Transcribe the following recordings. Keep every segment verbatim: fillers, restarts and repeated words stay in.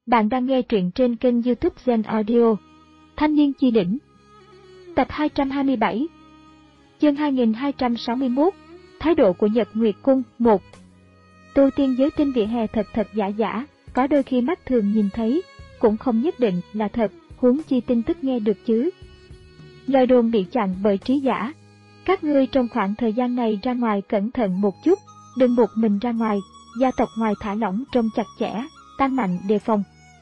Bạn đang nghe truyện trên kênh YouTube Zen Audio. Thanh niên chi đỉnh. Tập hai trăm hai mươi bảy. Chương hai nghìn hai trăm sáu mươi mốt. Thái độ của Nhật Nguyệt Cung. một. Tu tiên giới trên vỉa hè thật thật giả giả, có đôi khi mắt thường nhìn thấy, cũng không nhất định là thật, huống chi tin tức nghe được chứ. Lời đồn bị chặn bởi trí giả. Các ngươi trong khoảng thời gian này ra ngoài cẩn thận một chút, đừng buộc mình ra ngoài, gia tộc ngoài thả lỏng trông chặt chẽ, tăng mạnh đề phòng.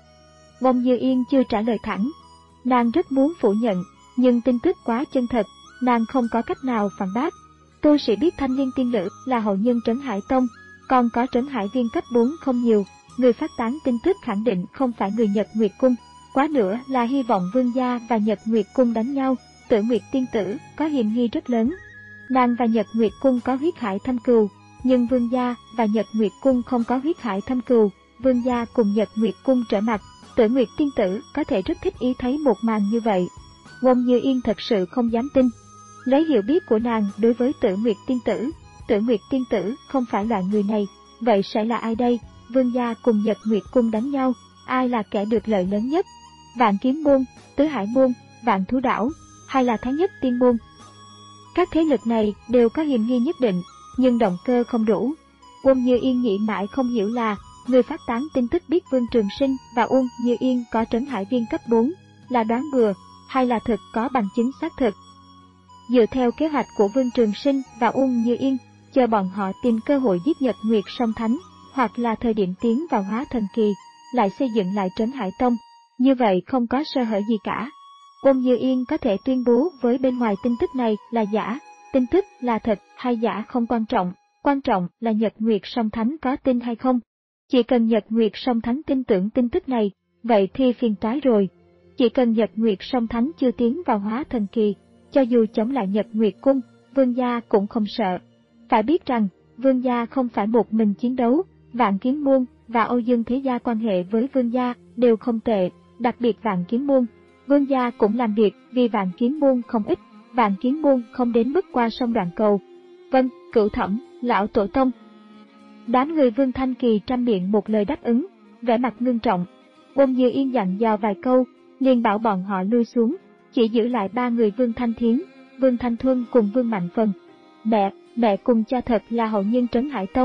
Ngôn Như Yên chưa trả lời thẳng. Nàng rất muốn phủ nhận, nhưng tin tức quá chân thật, nàng không có cách nào phản bác. Tu sĩ biết Thanh Liên tiên nữ là hậu nhân Trấn Hải Tông, còn có Trấn Hải Viên cấp bốn không nhiều, người phát tán tin tức khẳng định không phải người Nhật Nguyệt Cung. Quá nữa là hy vọng Vương gia và Nhật Nguyệt Cung đánh nhau, Tử Nguyệt tiên tử có hiểm nghi rất lớn. Nàng và Nhật Nguyệt Cung có huyết hải thâm cừu, nhưng Vương gia và Nhật Nguyệt Cung không có huyết hải thâm cừu. Vương gia cùng Nhật Nguyệt Cung trở mặt, Tử Nguyệt tiên tử có thể rất thích ý thấy một màn như vậy. Ngôn Như Yên thật sự không dám tin. Lấy hiểu biết của nàng đối với Tử Nguyệt tiên tử, Tử Nguyệt tiên tử không phải loại người này, vậy sẽ là ai đây? Vương gia cùng Nhật Nguyệt Cung đánh nhau, ai là kẻ được lợi lớn nhất? Vạn Kiếm môn, Tứ Hải môn, Vạn Thú đảo, hay là Thái Nhất tiên môn? Các thế lực này đều có hiểm nghi nhất định, nhưng động cơ không đủ. Ngôn Như Yên nghĩ mãi không hiểu là người phát tán tin tức biết Vương Trường Sinh và Uông Như Yên có Trấn Hải Viên cấp bốn, là đoán bừa, hay là thực có bằng chứng xác thực. Dựa theo kế hoạch của Vương Trường Sinh và Uông Như Yên, chờ bọn họ tìm cơ hội giết Nhật Nguyệt Song Thánh, hoặc là thời điểm tiến vào hóa thần kỳ, lại xây dựng lại Trấn Hải Tông, như vậy không có sơ hở gì cả. Uông Như Yên có thể tuyên bố với bên ngoài tin tức này là giả, tin tức là thật hay giả không quan trọng, quan trọng là Nhật Nguyệt Song Thánh có tin hay không. Chỉ cần Nhật Nguyệt Song Thánh tin tưởng tin tức này, vậy thì phiền toái rồi. Chỉ cần Nhật Nguyệt Song Thánh chưa tiến vào hóa thần kỳ, cho dù chống lại Nhật Nguyệt Cung, Vương gia cũng không sợ. Phải biết rằng, Vương gia không phải một mình chiến đấu, Vạn Kiếm môn và Âu Dương Thế gia quan hệ với Vương gia đều không tệ, đặc biệt Vạn Kiếm môn. Vương gia cũng làm việc vì Vạn Kiếm môn không ít, Vạn Kiếm môn không đến mức qua sông Đoạn Cầu. Vâng, Cửu Thẩm, lão tổ tông. Đám người Vương Thanh Kỳ trăm miệng một lời đáp ứng, vẻ mặt ngưng trọng. Ngôn Như Yên dặn dò vài câu, liền bảo bọn họ lui xuống, chỉ giữ lại ba người Vương Thanh Thiến, Vương Thanh Thuân cùng Vương Mạnh Phần. Mẹ, mẹ cùng cha thật là hậu nhân Trấn Hải Tông.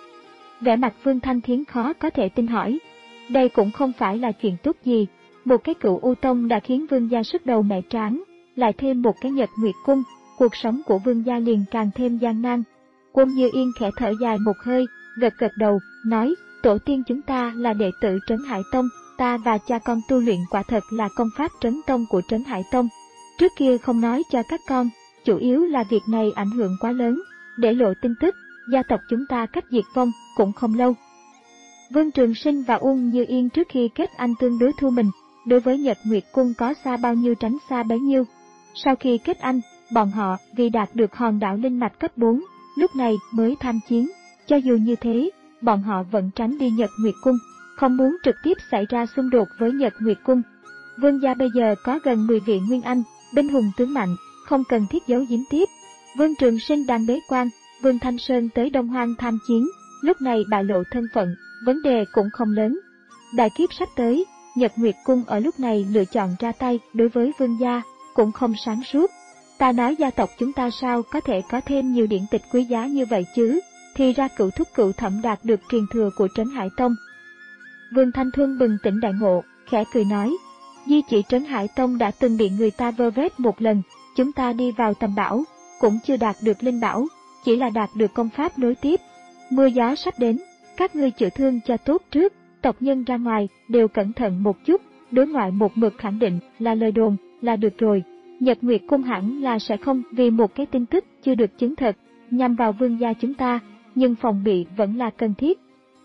Vẻ mặt Vương Thanh Thiến khó có thể tin hỏi. Đây cũng không phải là chuyện tốt gì, một cái Cửu U Tông đã khiến Vương gia sức đầu mẹ tráng, lại thêm một cái Nhật Nguyệt Cung, cuộc sống của Vương gia liền càng thêm gian nan. Ngôn Như Yên khẽ thở dài một hơi, gật gật đầu, nói, tổ tiên chúng ta là đệ tử Trấn Hải Tông, ta và cha con tu luyện quả thật là công pháp trấn tông của Trấn Hải Tông. Trước kia không nói cho các con, chủ yếu là việc này ảnh hưởng quá lớn, để lộ tin tức, gia tộc chúng ta cách diệt vong cũng không lâu. Vương Trường Sinh và Uông Như Yên trước khi kết anh tương đối thu mình, đối với Nhật Nguyệt Cung có xa bao nhiêu tránh xa bấy nhiêu. Sau khi kết anh, bọn họ vì đạt được hòn đảo linh mạch cấp bốn, lúc này mới tham chiến. Cho dù như thế, bọn họ vẫn tránh đi Nhật Nguyệt Cung, không muốn trực tiếp xảy ra xung đột với Nhật Nguyệt Cung. Vương gia bây giờ có gần mười vị Nguyên Anh, binh hùng tướng mạnh, không cần thiết giấu giếm tiếp. Vương Trường Sinh đang bế quan, Vương Thanh Sơn tới Đông Hoang tham chiến, lúc này bại lộ thân phận, vấn đề cũng không lớn. Đại kiếp sắp tới, Nhật Nguyệt Cung ở lúc này lựa chọn ra tay đối với Vương gia, cũng không sáng suốt. Ta nói gia tộc chúng ta sao có thể có thêm nhiều điển tịch quý giá như vậy chứ? Thì ra Cửu Thúc Cửu Thẩm đạt được truyền thừa của Trấn Hải Tông. Vương Thanh Thuân bừng tỉnh đại ngộ, khẽ cười nói, di chỉ Trấn Hải Tông đã từng bị người ta vơ vét một lần, chúng ta đi vào tầm bảo, cũng chưa đạt được linh bảo, chỉ là đạt được công pháp nối tiếp. Mưa gió sắp đến, các ngươi chữa thương cho tốt trước, tộc nhân ra ngoài đều cẩn thận một chút, đối ngoại một mực khẳng định là lời đồn, là được rồi. Nhật Nguyệt Cung hẳn là sẽ không vì một cái tin tức chưa được chứng thực, nhằm vào Vương gia chúng ta, nhưng phòng bị vẫn là cần thiết.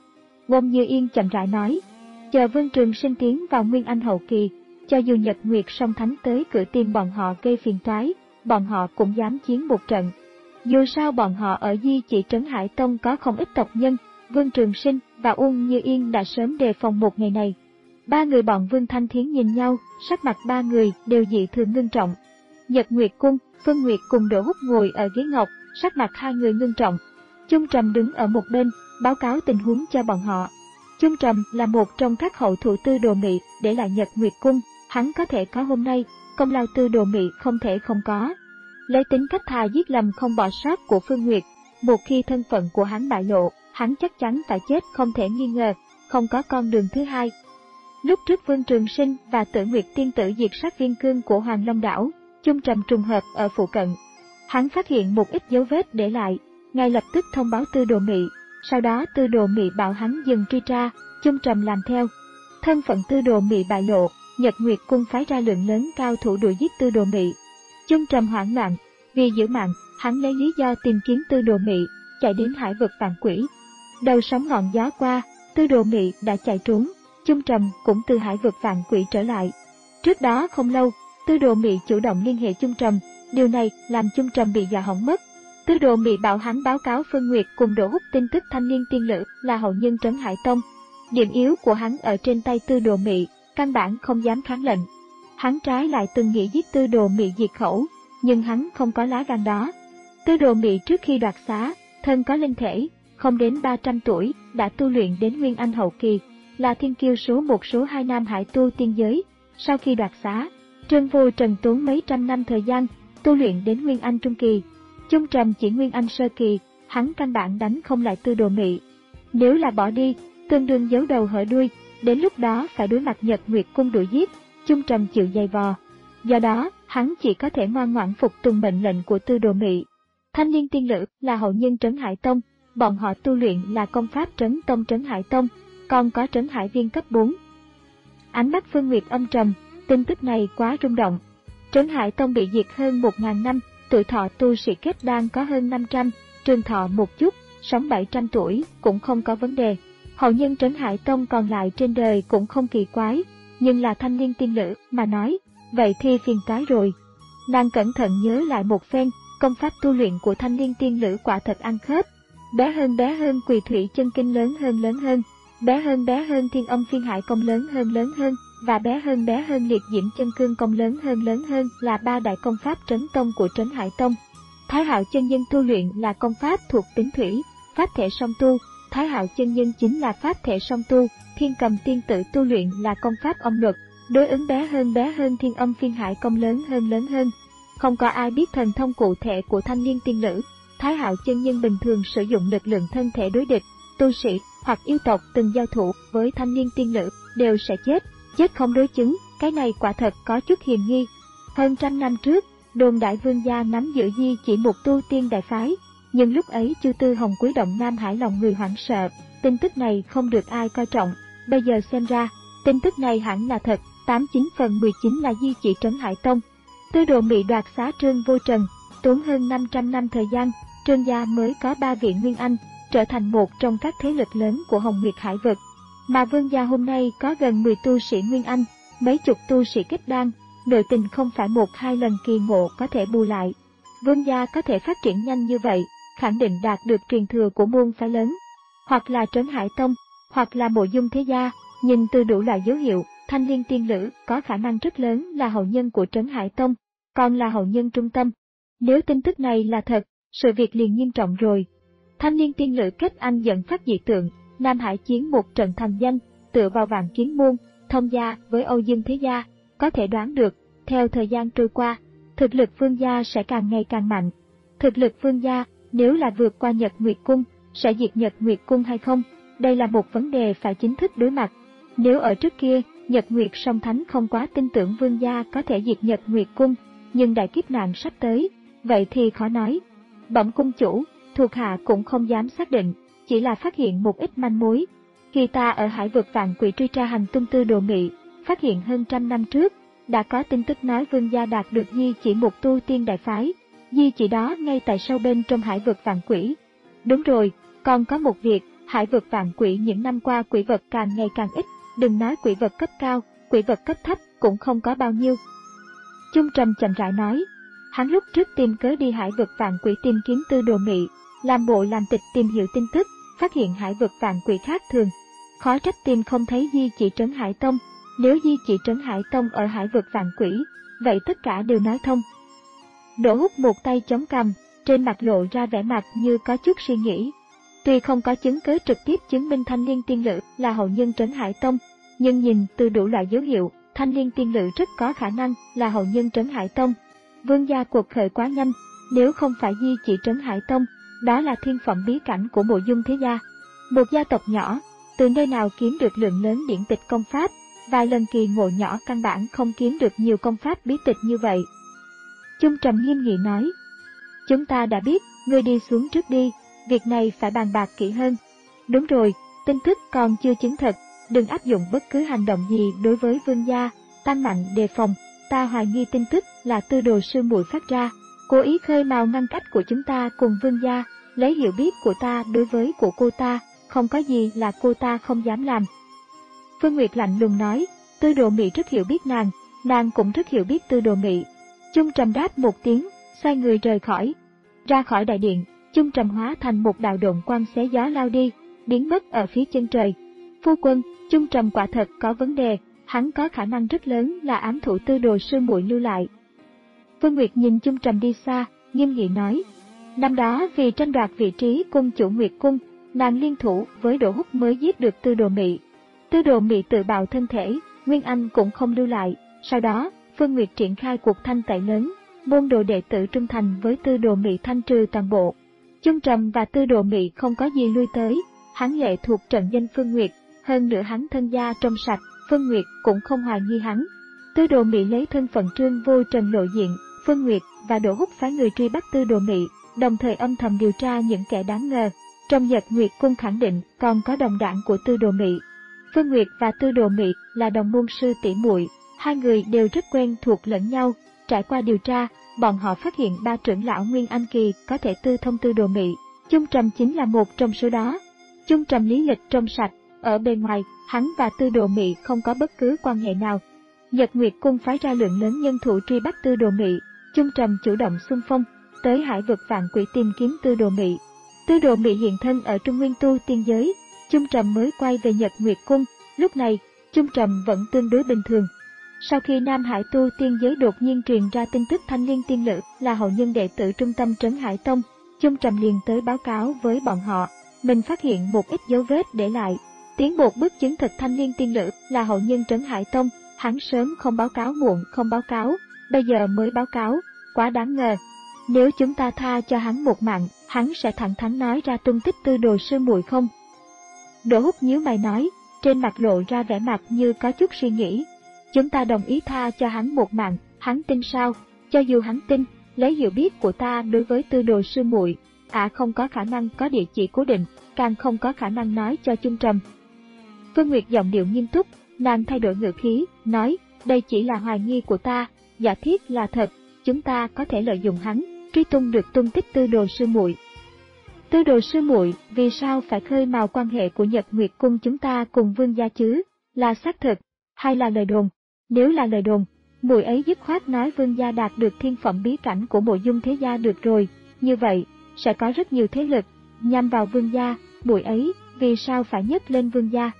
Ngôn Như Yên chậm rãi nói, chờ Vương Trường Sinh tiến vào Nguyên Anh hậu kỳ, cho dù Nhật Nguyệt Song Thánh tới cửa tìm bọn họ gây phiền toái, bọn họ cũng dám chiến một trận. Dù sao bọn họ ở di chỉ Trấn Hải Tông có không ít tộc nhân, Vương Trường Sinh và Uông Như Yên đã sớm đề phòng một ngày này. Ba người bọn Vương Thanh Thiến nhìn nhau, sắc mặt ba người đều dị thường ngưng trọng. Nhật Nguyệt Cung, Phương Nguyệt cùng Đỗ Húc ngồi ở ghế ngọc, sắc mặt hai người ngưng trọng. Chung Trầm đứng ở một bên, báo cáo tình huống cho bọn họ. Chung Trầm là một trong các hậu thủ Tư Đồ Mị để lại Nhật Nguyệt Cung, hắn có thể có hôm nay, công lao Tư Đồ Mị không thể không có. Lấy tính cách thà giết lầm không bỏ sót của Phương Nguyệt, một khi thân phận của hắn bại lộ, hắn chắc chắn phải chết không thể nghi ngờ, không có con đường thứ hai. Lúc trước Vương Trường Sinh và Tử Nguyệt tiên tử diệt sát Viên Cương của Hoàng Long đảo, Chung Trầm trùng hợp ở phụ cận. Hắn phát hiện một ít dấu vết để lại, ngay lập tức thông báo Tư Đồ Mị, sau đó Tư Đồ Mị bảo hắn dừng truy tra, Chung Trầm làm theo. Thân phận Tư Đồ Mị bại lộ, Nhật Nguyệt Cung phái ra lượng lớn cao thủ đuổi giết Tư Đồ Mị. Chung Trầm hoảng loạn, vì giữ mạng, hắn lấy lý do tìm kiếm Tư Đồ Mị, chạy đến hải vực Vạn Quỷ. Đầu sóng ngọn gió qua, Tư Đồ Mị đã chạy trốn, Chung Trầm cũng từ hải vực Vạn Quỷ trở lại. Trước đó không lâu, Tư Đồ Mị chủ động liên hệ Chung Trầm, điều này làm Chung Trầm bị dọa hỏng mất. Tư Đồ Mị bảo hắn báo cáo Phương Nguyệt cùng Đỗ Húc tin tức Thanh Liên Tiên Lữ là hậu nhân Trấn Hải Tông. Điểm yếu của hắn ở trên tay Tư Đồ Mị, căn bản không dám kháng lệnh. Hắn trái lại từng nghĩ giết Tư Đồ Mị diệt khẩu, nhưng hắn không có lá gan đó. Tư Đồ Mị trước khi đoạt xá, thân có linh thể, không đến ba trăm tuổi, đã tu luyện đến Nguyên Anh hậu kỳ, là thiên kiêu số một số hai Nam Hải tu tiên giới. Sau khi đoạt xá, Trương Vô Trần tốn mấy trăm năm thời gian, tu luyện đến Nguyên Anh trung kỳ. Chung Trầm chỉ Nguyên Anh sơ kỳ, hắn căn bản đánh không lại Tư Đồ Mị. Nếu là bỏ đi, tương đương giấu đầu hở đuôi, đến lúc đó phải đối mặt Nhật Nguyệt Cung đuổi giết, Chung Trầm chịu dày vò. Do đó, hắn chỉ có thể ngoan ngoãn phục tùng mệnh lệnh của Tư Đồ Mị. Thanh Liên Tiên Lữ là hậu nhân Trấn Hải Tông, bọn họ tu luyện là công pháp Trấn Tông Trấn Hải Tông, còn có Trấn Hải Viên cấp bốn. Ánh mắt Phương Nguyệt âm trầm, tin tức này quá rung động. Trấn Hải Tông bị diệt hơn một nghìn năm, tuổi thọ tu sĩ kết đan có hơn năm trăm, trường thọ một chút, sống bảy trăm tuổi cũng không có vấn đề. Hậu nhân Trấn Hải Tông còn lại trên đời cũng không kỳ quái, nhưng là Thanh Liên Tiên Lữ mà nói, vậy thì phiền toái rồi. Nàng cẩn thận nhớ lại một phen, công pháp tu luyện của Thanh Liên Tiên Lữ quả thật ăn khớp. Bé hơn bé hơn Quỳ Thủy Chân Kinh lớn hơn lớn hơn, bé hơn bé hơn Thiên Âm Phiên Hải Công lớn hơn lớn hơn, và bé hơn bé hơn Liệt Diễm Chân Cương Công lớn hơn lớn hơn là ba đại công pháp Trấn Tông của Trấn Hải Tông. Thái Hạo Chân Nhân tu luyện là công pháp thuộc tính thủy, pháp thể song tu, Thái Hạo Chân Nhân chính là pháp thể song tu, Thiên Cầm Tiên Tử tu luyện là công pháp âm luật, đối ứng bé hơn bé hơn Thiên Âm Phiên Hải Công lớn hơn lớn hơn. Không có ai biết thần thông cụ thể của Thanh Liên Tiên Lữ. Thái Hạo Chân Nhân bình thường sử dụng lực lượng thân thể đối địch, tu sĩ hoặc yêu tộc từng giao thủ với Thanh Liên Tiên Lữ đều sẽ chết, chết không đối chứng, cái này quả thật có chút hiềm nghi. Hơn trăm năm trước, đồn đại Vương gia nắm giữ di chỉ một tu tiên đại phái, nhưng lúc ấy Chu Tư Hồng Quý động Nam Hải lòng người hoảng sợ, tin tức này không được ai coi trọng. Bây giờ xem ra, tin tức này hẳn là thật, tám chín phần mười chín là di chỉ Trấn Hải Tông. Tư Đồ Mị đoạt xá Trương Vô Trần, tốn hơn năm trăm năm thời gian, Trương gia mới có ba vị Nguyên Anh, trở thành một trong các thế lực lớn của Hồng Nguyệt Hải vực. Mà Vương gia hôm nay có gần mười tu sĩ Nguyên Anh, mấy chục tu sĩ kết đan, nội tình không phải một hai lần kỳ ngộ có thể bù lại. Vương gia có thể phát triển nhanh như vậy, khẳng định đạt được truyền thừa của môn phái lớn, hoặc là Trấn Hải Tông, hoặc là Mộ Dung Thế Gia. Nhìn từ đủ loại dấu hiệu, Thanh Liên Tiên Lữ có khả năng rất lớn là hậu nhân của Trấn Hải Tông, còn là hậu nhân trung tâm. Nếu tin tức này là thật, sự việc liền nghiêm trọng rồi. Thanh Liên Tiên Lữ kết anh dẫn phát dị tượng, Nam Hải chiến một trận thành danh, tựa vào Vạn Kiếm môn, thông gia với Âu Dương Thế Gia, có thể đoán được, theo thời gian trôi qua, thực lực Vương gia sẽ càng ngày càng mạnh. Thực lực Vương gia, nếu là vượt qua Nhật Nguyệt Cung, sẽ diệt Nhật Nguyệt Cung hay không? Đây là một vấn đề phải chính thức đối mặt. Nếu ở trước kia, Nhật Nguyệt Song Thánh không quá tin tưởng Vương gia có thể diệt Nhật Nguyệt Cung, nhưng đại kiếp nạn sắp tới, vậy thì khó nói. Bẩm cung chủ, thuộc hạ cũng không dám xác định, chỉ là phát hiện một ít manh mối. Khi ta ở hải vực Vạn Quỷ truy tra hành tung Tư Đồ Mị, phát hiện hơn trăm năm trước, đã có tin tức nói Vương gia đạt được di chỉ một tu tiên đại phái, di chỉ đó ngay tại sâu bên trong hải vực Vạn Quỷ. Đúng rồi, còn có một việc, hải vực Vạn Quỷ những năm qua quỷ vật càng ngày càng ít, đừng nói quỷ vật cấp cao, quỷ vật cấp thấp cũng không có bao nhiêu. Chung Trầm chậm rãi nói, hắn lúc trước tìm cớ đi hải vực Vạn Quỷ tìm kiếm Tư Đồ Mị, làm bộ làm tịch tìm hiểu tin tức, phát hiện hải vực Vạn Quỷ khác thường. Khó trách tìm không thấy di chỉ Trấn Hải Tông, nếu di chỉ Trấn Hải Tông ở hải vực Vạn Quỷ, vậy tất cả đều nói thông. Đỗ Húc một tay chống cằm, trên mặt lộ ra vẻ mặt như có chút suy nghĩ. Tuy không có chứng cứ trực tiếp chứng minh Thanh Liên Tiên Lữ là hậu nhân Trấn Hải Tông, nhưng nhìn từ đủ loại dấu hiệu, Thanh Liên Tiên Lữ rất có khả năng là hậu nhân Trấn Hải Tông. Vương gia cuộc khởi quá nhanh, nếu không phải di chỉ Trấn Hải Tông, đó là thiên phẩm bí cảnh của Mộ Dung thế gia. Một gia tộc nhỏ, từ nơi nào kiếm được lượng lớn điển tịch công pháp, vài lần kỳ ngộ nhỏ căn bản không kiếm được nhiều công pháp bí tịch như vậy. Chung Trầm nghiêm nghị nói, chúng ta đã biết, ngươi đi xuống trước đi, việc này phải bàn bạc kỹ hơn. Đúng rồi, tin tức còn chưa chứng thực, đừng áp dụng bất cứ hành động gì đối với vương gia, tăng mạnh đề phòng. Ta hoài nghi tin tức là Tư Đồ sư muội phát ra, cố ý khơi mào ngăn cách của chúng ta cùng vương gia, lấy hiểu biết của ta đối với của cô ta, không có gì là cô ta không dám làm. Phương Nguyệt lạnh lùng nói, Tư Đồ Mị rất hiểu biết nàng, nàng cũng rất hiểu biết Tư Đồ Mị. Chung Trầm đáp một tiếng, xoay người rời khỏi. Ra khỏi đại điện, Chung Trầm hóa thành một đạo độn quang xé gió lao đi, biến mất ở phía chân trời. Phu quân, Chung Trầm quả thật có vấn đề, hắn có khả năng rất lớn là ám thủ Tư Đồ sư muội lưu lại. Phương Nguyệt nhìn Chung Trầm đi xa, nghiêm nghị nói, năm đó vì tranh đoạt vị trí cung chủ Nguyệt cung, nàng liên thủ với Đỗ Húc mới giết được Tư Đồ Mị. Tư Đồ Mị tự bạo thân thể, Nguyên Anh cũng không lưu lại. Sau đó, Phương Nguyệt triển khai cuộc thanh tẩy lớn, môn đồ đệ tử trung thành với Tư Đồ Mị thanh trừ toàn bộ. Chung Trầm và Tư Đồ Mị không có gì lui tới, hắn lệ thuộc trận danh Phương Nguyệt, hơn nữa hắn thân gia trong sạch, Phương Nguyệt cũng không hoài nghi hắn. Tư Đồ Mị lấy thân phận Trương Vô Trần lộ diện, Phương Nguyệt và Đỗ Húc phái người truy bắt Tư Đồ Mị, đồng thời âm thầm điều tra những kẻ đáng ngờ. Trong Nhật Nguyệt cung khẳng định còn có đồng đảng của Tư Đồ Mị. Phương Nguyệt và Tư Đồ Mị là đồng môn sư tỷ muội, hai người đều rất quen thuộc lẫn nhau. Trải qua điều tra, bọn họ phát hiện ba trưởng lão Nguyên Anh kỳ có thể tư thông Tư Đồ Mị. Chung Trầm chính là một trong số đó. Chung Trầm lý lịch trong sạch, ở bên ngoài, hắn và Tư Đồ Mị không có bất cứ quan hệ nào. Nhật Nguyệt cung phái ra lượng lớn nhân thủ truy bắt Tư Đồ Mị, Chung Trầm chủ động xung phong, tới hải vực vạn quỷ tìm kiếm Tư Đồ Mị. Tư Đồ Mị hiện thân ở Trung Nguyên tu tiên giới, Chung Trầm mới quay về Nhật Nguyệt cung, lúc này, Chung Trầm vẫn tương đối bình thường. Sau khi Nam Hải tu tiên giới đột nhiên truyền ra tin tức Thanh Liên Tiên Lữ là hậu nhân đệ tử trung tâm Trấn Hải Tông, Chung Trầm liền tới báo cáo với bọn họ, mình phát hiện một ít dấu vết để lại. Tiến một bước chứng thực Thanh Liên Tiên Lữ là hậu nhân Trấn Hải Tông, hắn sớm không báo cáo muộn không báo cáo, bây giờ mới báo cáo, quá đáng ngờ. Nếu chúng ta tha cho hắn một mạng, hắn sẽ thẳng thắn nói ra tung tích Tư Đồ sư muội không? Đỗ Húc nhíu mày nói, trên mặt lộ ra vẻ mặt như có chút suy nghĩ. Chúng ta đồng ý tha cho hắn một mạng, hắn tin sao? Cho dù hắn tin, lấy hiểu biết của ta đối với Tư Đồ sư muội, ả không có khả năng có địa chỉ cố định, càng không có khả năng nói cho Chung Trầm. Phương Nguyệt giọng điệu nghiêm túc, nàng thay đổi ngữ khí, nói, đây chỉ là hoài nghi của ta, giả thiết là thật, chúng ta có thể lợi dụng hắn, truy tung được tung tích Tư Đồ sư muội. Tư Đồ sư muội, vì sao phải khơi mào quan hệ của Nhật Nguyệt cung chúng ta cùng vương gia chứ? Là xác thực, hay là lời đồn? Nếu là lời đồn, muội ấy dứt khoát nói vương gia đạt được thiên phẩm bí cảnh của Mộ Dung thế gia được rồi, như vậy, sẽ có rất nhiều thế lực nhằm vào vương gia, muội ấy, vì sao phải nhấc lên vương gia?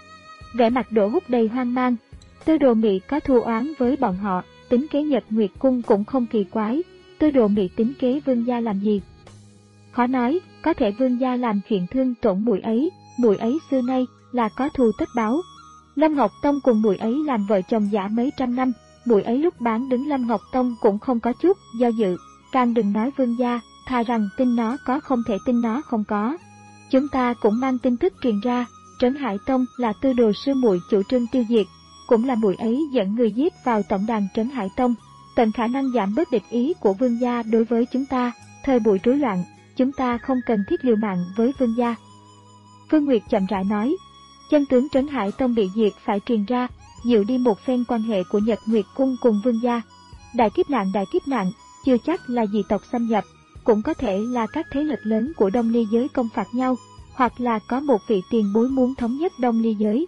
Vẻ mặt Đỗ Húc đầy hoang mang, Tư Đồ Mị có thù oán với bọn họ, tính kế Nhật Nguyệt cung cũng không kỳ quái, Tư Đồ Mị tính kế vương gia làm gì? Khó nói, có thể vương gia làm chuyện thương tổn muội ấy, muội ấy xưa nay là có thù tất báo. Lâm Ngọc Tông cùng muội ấy làm vợ chồng giả mấy trăm năm, muội ấy lúc bán đứng Lâm Ngọc Tông cũng không có chút do dự, càng đừng nói vương gia, thà rằng tin nó có không thể tin nó không có. Chúng ta cũng mang tin tức truyền ra, Trấn Hải Tông là Tư Đồ sư muội chủ trương tiêu diệt, cũng là muội ấy dẫn người giết vào tổng đàn Trấn Hải Tông, tận khả năng giảm bớt địch ý của vương gia đối với chúng ta, thời buổi rối loạn, chúng ta không cần thiết liều mạng với vương gia. Phương Nguyệt chậm rãi nói, chân tướng Trấn Hải Tông bị diệt phải truyền ra, dịu đi một phen quan hệ của Nhật Nguyệt cung cùng vương gia. Đại kiếp nạn đại kiếp nạn, chưa chắc là dị tộc xâm nhập, cũng có thể là các thế lực lớn của Đông Ly giới công phạt nhau, hoặc là có một vị tiền bối muốn thống nhất Đông Ly giới.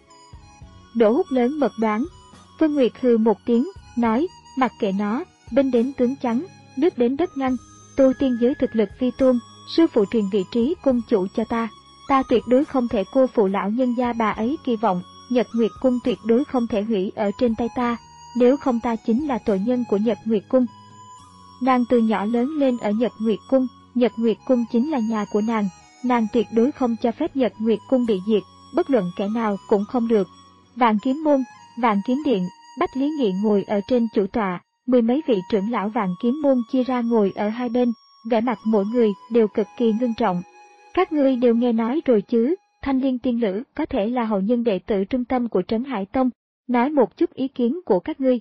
Đỗ Húc lớn mật đoán. Phương Nguyệt hừ một tiếng, nói, mặc kệ nó, binh đến tướng trắng, nước đến đất ngăn, tu tiên giới thực lực vi tôn, sư phụ truyền vị trí cung chủ cho ta. Ta tuyệt đối không thể cô phụ lão nhân gia bà ấy kỳ vọng, Nhật Nguyệt cung tuyệt đối không thể hủy ở trên tay ta, nếu không ta chính là tội nhân của Nhật Nguyệt cung. Nàng từ nhỏ lớn lên ở Nhật Nguyệt cung, Nhật Nguyệt cung chính là nhà của nàng, nàng tuyệt đối không cho phép Nhật Nguyệt Cung bị diệt, bất luận kẻ nào cũng không được. Vạn Kiếm Môn, Vạn Kiếm Điện, Bách Lý Nghị ngồi ở trên chủ tọa, mười mấy vị trưởng lão Vạn Kiếm Môn chia ra ngồi ở hai bên, vẻ mặt mỗi người đều cực kỳ ngưng trọng. Các ngươi đều nghe nói rồi chứ, Thanh Liên Tiên Lữ có thể là hậu nhân đệ tử trung tâm của Trấn Hải Tông, nói một chút ý kiến của các ngươi.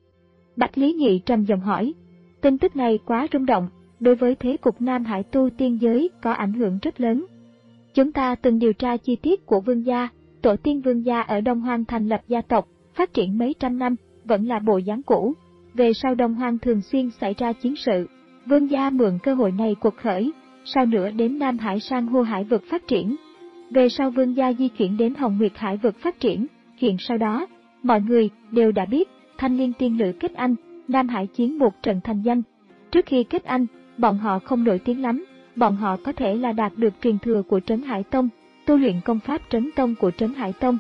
Bách Lý Nghị trầm giọng hỏi, tin tức này quá rung động, đối với thế cục Nam Hải tu tiên giới có ảnh hưởng rất lớn. Chúng ta từng điều tra chi tiết của Vương gia, tổ tiên Vương gia ở Đông Hoang thành lập gia tộc, phát triển mấy trăm năm, vẫn là bộ dáng cũ. Về sau Đông Hoang thường xuyên xảy ra chiến sự, Vương gia mượn cơ hội này cuộc khởi, sau nữa đến Nam Hải sang Hô Hải vực phát triển. Về sau Vương gia di chuyển đến Hồng Nguyệt Hải vực phát triển, chuyện sau đó, mọi người đều đã biết, Thanh Liên Tiên Lữ kết anh, Nam Hải chiến một trận thành danh. Trước khi kết anh, bọn họ không nổi tiếng lắm, bọn họ có thể là đạt được truyền thừa của Trấn Hải Tông, tu luyện công pháp Trấn Tông của Trấn Hải Tông.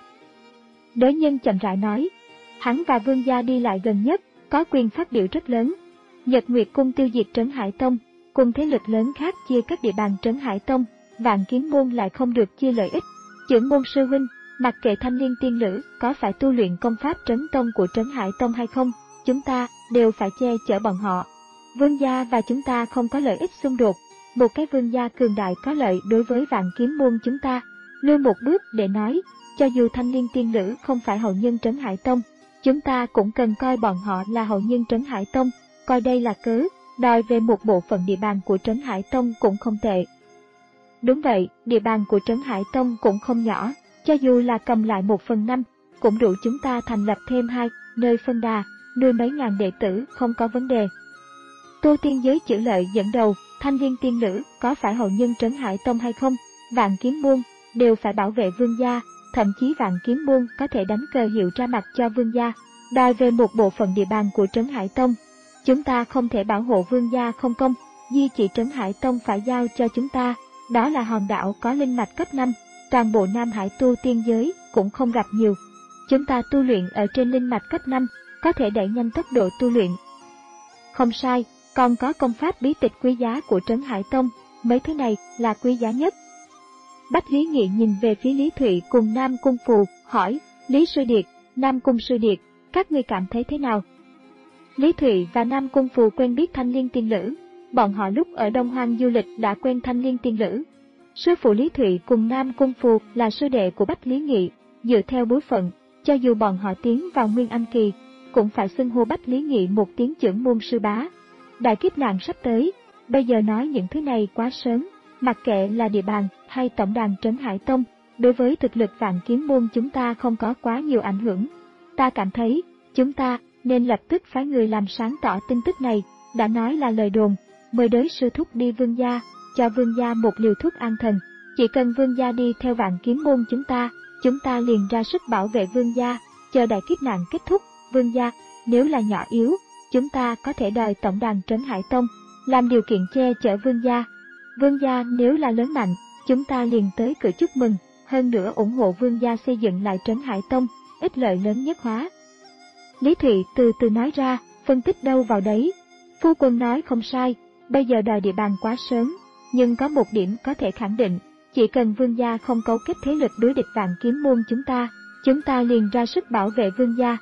Đối nhân chậm rãi nói, hắn và Vương gia đi lại gần nhất, có quyền phát biểu rất lớn. Nhật Nguyệt Cung tiêu diệt Trấn Hải Tông, cùng thế lực lớn khác chia các địa bàn Trấn Hải Tông, Vạn Kiếm Môn lại không được chia lợi ích. Trưởng môn sư huynh, mặc kệ Thanh Liên Tiên Lữ có phải tu luyện công pháp Trấn Tông của Trấn Hải Tông hay không, chúng ta đều phải che chở bọn họ. Vương gia và chúng ta không có lợi ích xung đột, một cái vương gia cường đại có lợi đối với Vạn Kiếm Môn chúng ta. Lưu một bước để nói, cho dù Thanh Liên Tiên Lữ không phải hậu nhân Trấn Hải Tông, chúng ta cũng cần coi bọn họ là hậu nhân Trấn Hải Tông, coi đây là cớ, đòi về một bộ phận địa bàn của Trấn Hải Tông cũng không tệ. Đúng vậy, địa bàn của Trấn Hải Tông cũng không nhỏ, cho dù là cầm lại một phần năm, cũng đủ chúng ta thành lập thêm hai nơi phân đà, nuôi mấy ngàn đệ tử không có vấn đề. Tu tiên giới chữ lợi dẫn đầu, Thanh Liên Tiên Lữ có phải hậu nhân Trấn Hải Tông hay không, Vạn Kiếm Môn đều phải bảo vệ Vương gia, thậm chí Vạn Kiếm Môn có thể đánh cờ hiệu ra mặt cho Vương gia, đòi về một bộ phận địa bàn của Trấn Hải Tông. Chúng ta không thể bảo hộ Vương gia không công, duy chỉ Trấn Hải Tông phải giao cho chúng ta, đó là hòn đảo có linh mạch cấp năm, toàn bộ Nam Hải tu tiên giới cũng không gặp nhiều. Chúng ta tu luyện ở trên linh mạch cấp năm, có thể đẩy nhanh tốc độ tu luyện. Không sai, còn có công pháp bí tịch quý giá của Trấn Hải Tông, mấy thứ này là quý giá nhất. Bách Lý Nghị nhìn về phía Lý Thụy cùng Nam Cung Phù, hỏi, Lý Sư Điệt, Nam Cung Sư Điệt, các ngươi cảm thấy thế nào? Lý Thụy và Nam Cung Phù quen biết Thanh Liên Tiên Lữ, bọn họ lúc ở Đông Hoang du lịch đã quen Thanh Liên Tiên Lữ. Sư phụ Lý Thụy cùng Nam Cung Phù là sư đệ của Bách Lý Nghị, dựa theo bối phận, cho dù bọn họ tiến vào Nguyên Anh Kỳ, cũng phải xưng hô Bách Lý Nghị một tiếng trưởng môn sư bá. Đại kiếp nạn sắp tới, bây giờ nói những thứ này quá sớm, mặc kệ là địa bàn hay tổng đàn Trấn Hải Tông, đối với thực lực Vạn Kiếm Môn chúng ta không có quá nhiều ảnh hưởng. Ta cảm thấy, chúng ta nên lập tức phái người làm sáng tỏ tin tức này, đã nói là lời đồn, mời đới sư thúc đi Vương gia, cho Vương gia một liều thuốc an thần, chỉ cần Vương gia đi theo Vạn Kiếm Môn chúng ta, chúng ta liền ra sức bảo vệ Vương gia, chờ đại kiếp nạn kết thúc. Vương gia, nếu là nhỏ yếu, chúng ta có thể đòi tổng đàn Trấn Hải Tông, làm điều kiện che chở Vương gia. Vương gia nếu là lớn mạnh, chúng ta liền tới cửa chúc mừng, hơn nữa ủng hộ Vương gia xây dựng lại Trấn Hải Tông, ích lợi lớn nhất hóa. Lý Thụy từ từ nói ra, phân tích đâu vào đấy. Phu quân nói không sai, bây giờ đòi địa bàn quá sớm, nhưng có một điểm có thể khẳng định, chỉ cần Vương gia không cấu kết thế lực đối địch Vạn Kiếm Môn chúng ta, chúng ta liền ra sức bảo vệ Vương gia.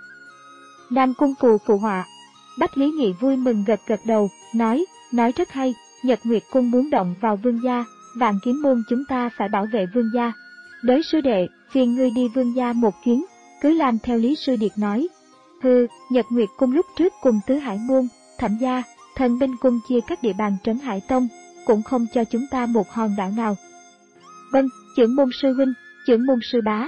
Nam Cung Phù phụ họa. Bách Lý Nghị vui mừng gật gật đầu, nói, nói rất hay, Nhật Nguyệt Cung muốn động vào Vương gia, Vạn Kiếm Môn chúng ta phải bảo vệ Vương gia. Đới sư đệ, phiền ngươi đi Vương gia một chuyến, cứ làm theo Lý Sư Điệt nói. Hừ, Nhật Nguyệt Cung lúc trước cùng Tứ Hải Môn, Thẩm gia, Thần Binh Cung chia các địa bàn Trấn Hải Tông, cũng không cho chúng ta một hòn đảo nào. Vâng, trưởng môn sư huynh, trưởng môn sư bá.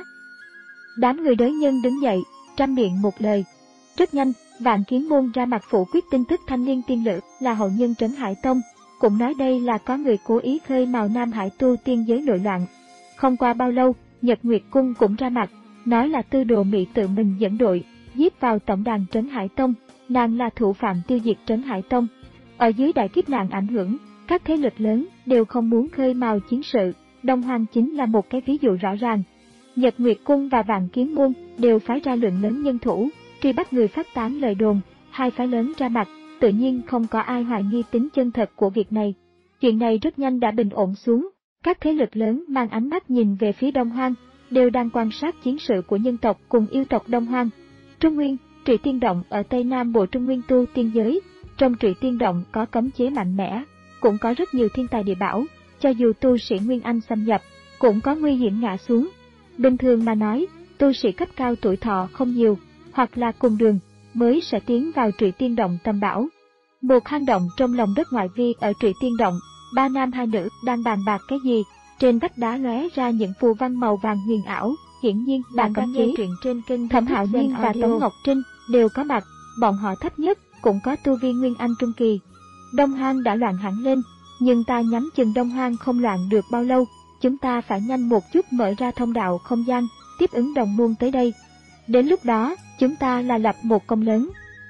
Đám người đới nhân đứng dậy, trăm miệng một lời. Rất nhanh, Vạn Kiếm Môn ra mặt phủ quyết tin tức Thanh Liên Tiên Lữ là hậu nhân Trấn Hải Tông, cũng nói đây là có người cố ý khơi mào Nam Hải tu tiên giới nội loạn. Không qua bao lâu, Nhật Nguyệt Cung cũng ra mặt, nói là Tư Đồ Mị tự mình dẫn đội, giết vào tổng đàn Trấn Hải Tông, nàng là thủ phạm tiêu diệt Trấn Hải Tông. Ở dưới đại kiếp nạn ảnh hưởng, các thế lực lớn đều không muốn khơi mào chiến sự, Đông Hoang chính là một cái ví dụ rõ ràng. Nhật Nguyệt Cung và Vạn Kiếm Môn đều phái ra lượng lớn nhân thủ, truy bắt người phát tán lời đồn, hai phái lớn ra mặt, tự nhiên không có ai hoài nghi tính chân thật của việc này. Chuyện này rất nhanh đã bình ổn xuống, Các thế lực lớn mang ánh mắt nhìn về phía Đông Hoang, đều đang quan sát chiến sự của nhân tộc cùng yêu tộc Đông Hoang. Trung Nguyên, Trụy Tiên Động ở Tây Nam Bộ Trung Nguyên tu tiên giới, trong Trụy Tiên Động có cấm chế mạnh mẽ, cũng có rất nhiều thiên tài địa bảo, cho dù tu sĩ Nguyên Anh xâm nhập, cũng có nguy hiểm ngã xuống. Bình thường mà nói, tu sĩ cấp cao tuổi thọ không nhiều, hoặc là cùng đường, mới sẽ tiến vào Trụy Tiên Động tầm bảo. Một hang động trong lòng đất ngoại vi ở Trụy Tiên Động, ba nam hai nữ đang bàn bạc cái gì, trên vách đá lóe ra những phù văn màu vàng huyền ảo, hiển nhiên là cấm chế. Truyện trên kênh Thẩm Hạo Nhiên và Tống Ngọc Trinh đều có mặt, bọn họ thấp nhất cũng có tu vi Nguyên Anh trung kỳ. Đông Hoang đã loạn hẳn lên, nhưng ta nhắm chừng Đông Hoang không loạn được bao lâu, chúng ta phải nhanh một chút mở ra thông đạo không gian, tiếp ứng đồng môn tới đây. Đến lúc đó, chúng ta là lập một công lớn.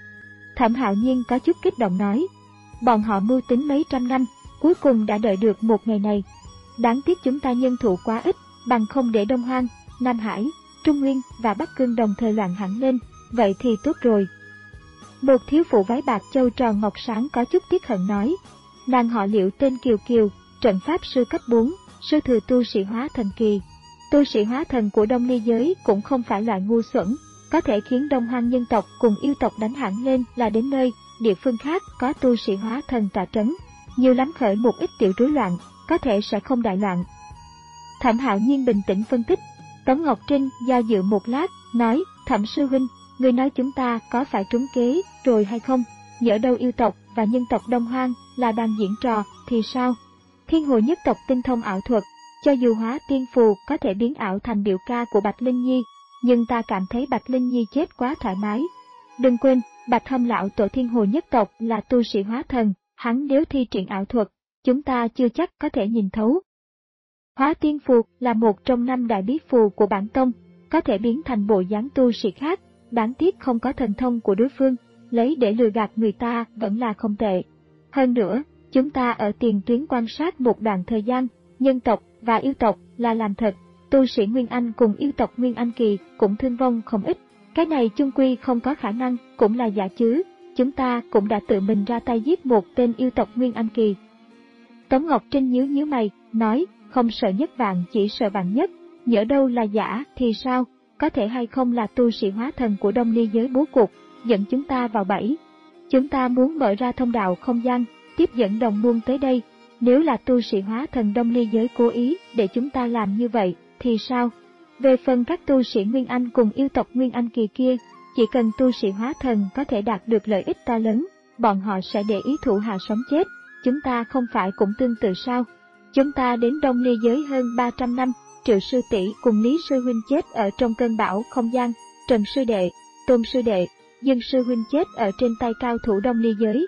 Thẩm Hạo Nhiên có chút kích động nói, bọn họ mưu tính mấy trăm năm, cuối cùng đã đợi được một ngày này. Đáng tiếc chúng ta nhân thủ quá ít, bằng không để Đông Hoang, Nam Hải, Trung Nguyên và Bắc Cương đồng thời loạn hẳn lên, vậy thì tốt rồi. Một thiếu phụ váy bạc châu tròn ngọc sáng có chút tiếc hận nói, nàng họ Liệu tên Kiều Kiều, trận pháp sư cấp bốn, sư thừa tu sĩ hóa thần kỳ. Tu sĩ hóa thần của Đông Ly giới cũng không phải loại ngu xuẩn, có thể khiến Đông Hoang nhân tộc cùng yêu tộc đánh hẳn lên là đến nơi, địa phương khác có tu sĩ hóa thần tọa trấn, nhiều lắm khởi một ít tiểu rối loạn, có thể sẽ không đại loạn. Thẩm Hạo Nhiên bình tĩnh phân tích. Tống Ngọc Trinh do dự một lát, nói, Thẩm sư huynh, người nói chúng ta có phải trúng kế rồi hay không? Nhỡ đâu yêu tộc và nhân tộc Đông Hoang là đang diễn trò thì sao? Thiên Hồ nhất tộc tinh thông ảo thuật, cho dù hóa tiên phù có thể biến ảo thành biểu ca của Bạch Linh Nhi, nhưng ta cảm thấy Bạch Linh Nhi chết quá thoải mái. Đừng quên, Bạch Hâm lão tổ Thiên Hồ nhất tộc là tu sĩ hóa thần, hắn nếu thi triển ảo thuật, chúng ta chưa chắc có thể nhìn thấu. Hóa tiên phù là một trong năm đại bí phù của bản tông, có thể biến thành bộ dáng tu sĩ khác, đáng tiếc không có thần thông của đối phương, lấy để lừa gạt người ta vẫn là không tệ. Hơn nữa, chúng ta ở tiền tuyến quan sát một đoạn thời gian, nhân tộc và yêu tộc là làm thật, tu sĩ Nguyên Anh cùng yêu tộc Nguyên Anh kỳ cũng thương vong không ít. Cái này chung quy không có khả năng, cũng là giả chứ, chúng ta cũng đã tự mình ra tay giết một tên yêu tộc Nguyên Anh kỳ. Tống Ngọc Trinh nhíu nhíu mày, nói, không sợ nhất vạn chỉ sợ vạn nhất, nhỡ đâu là giả thì sao, có thể hay không là tu sĩ hóa thần của Đông Ly giới bố cục, dẫn chúng ta vào bẫy. Chúng ta muốn mở ra thông đạo không gian, tiếp dẫn đồng môn tới đây, nếu là tu sĩ hóa thần Đông Ly giới cố ý để chúng ta làm như vậy, thì sao? Về phần các tu sĩ Nguyên Anh cùng yêu tộc Nguyên Anh kỳ kia, chỉ cần tu sĩ hóa thần có thể đạt được lợi ích to lớn, bọn họ sẽ để ý thủ hạ sống chết, chúng ta không phải cũng tương tự sao? Chúng ta đến Đông Ly giới hơn ba trăm năm, Triệu sư tỷ cùng Lý sư huynh chết ở trong cơn bão không gian, Trần sư đệ, Tôn sư đệ, Dương sư huynh chết ở trên tay cao thủ Đông Ly giới.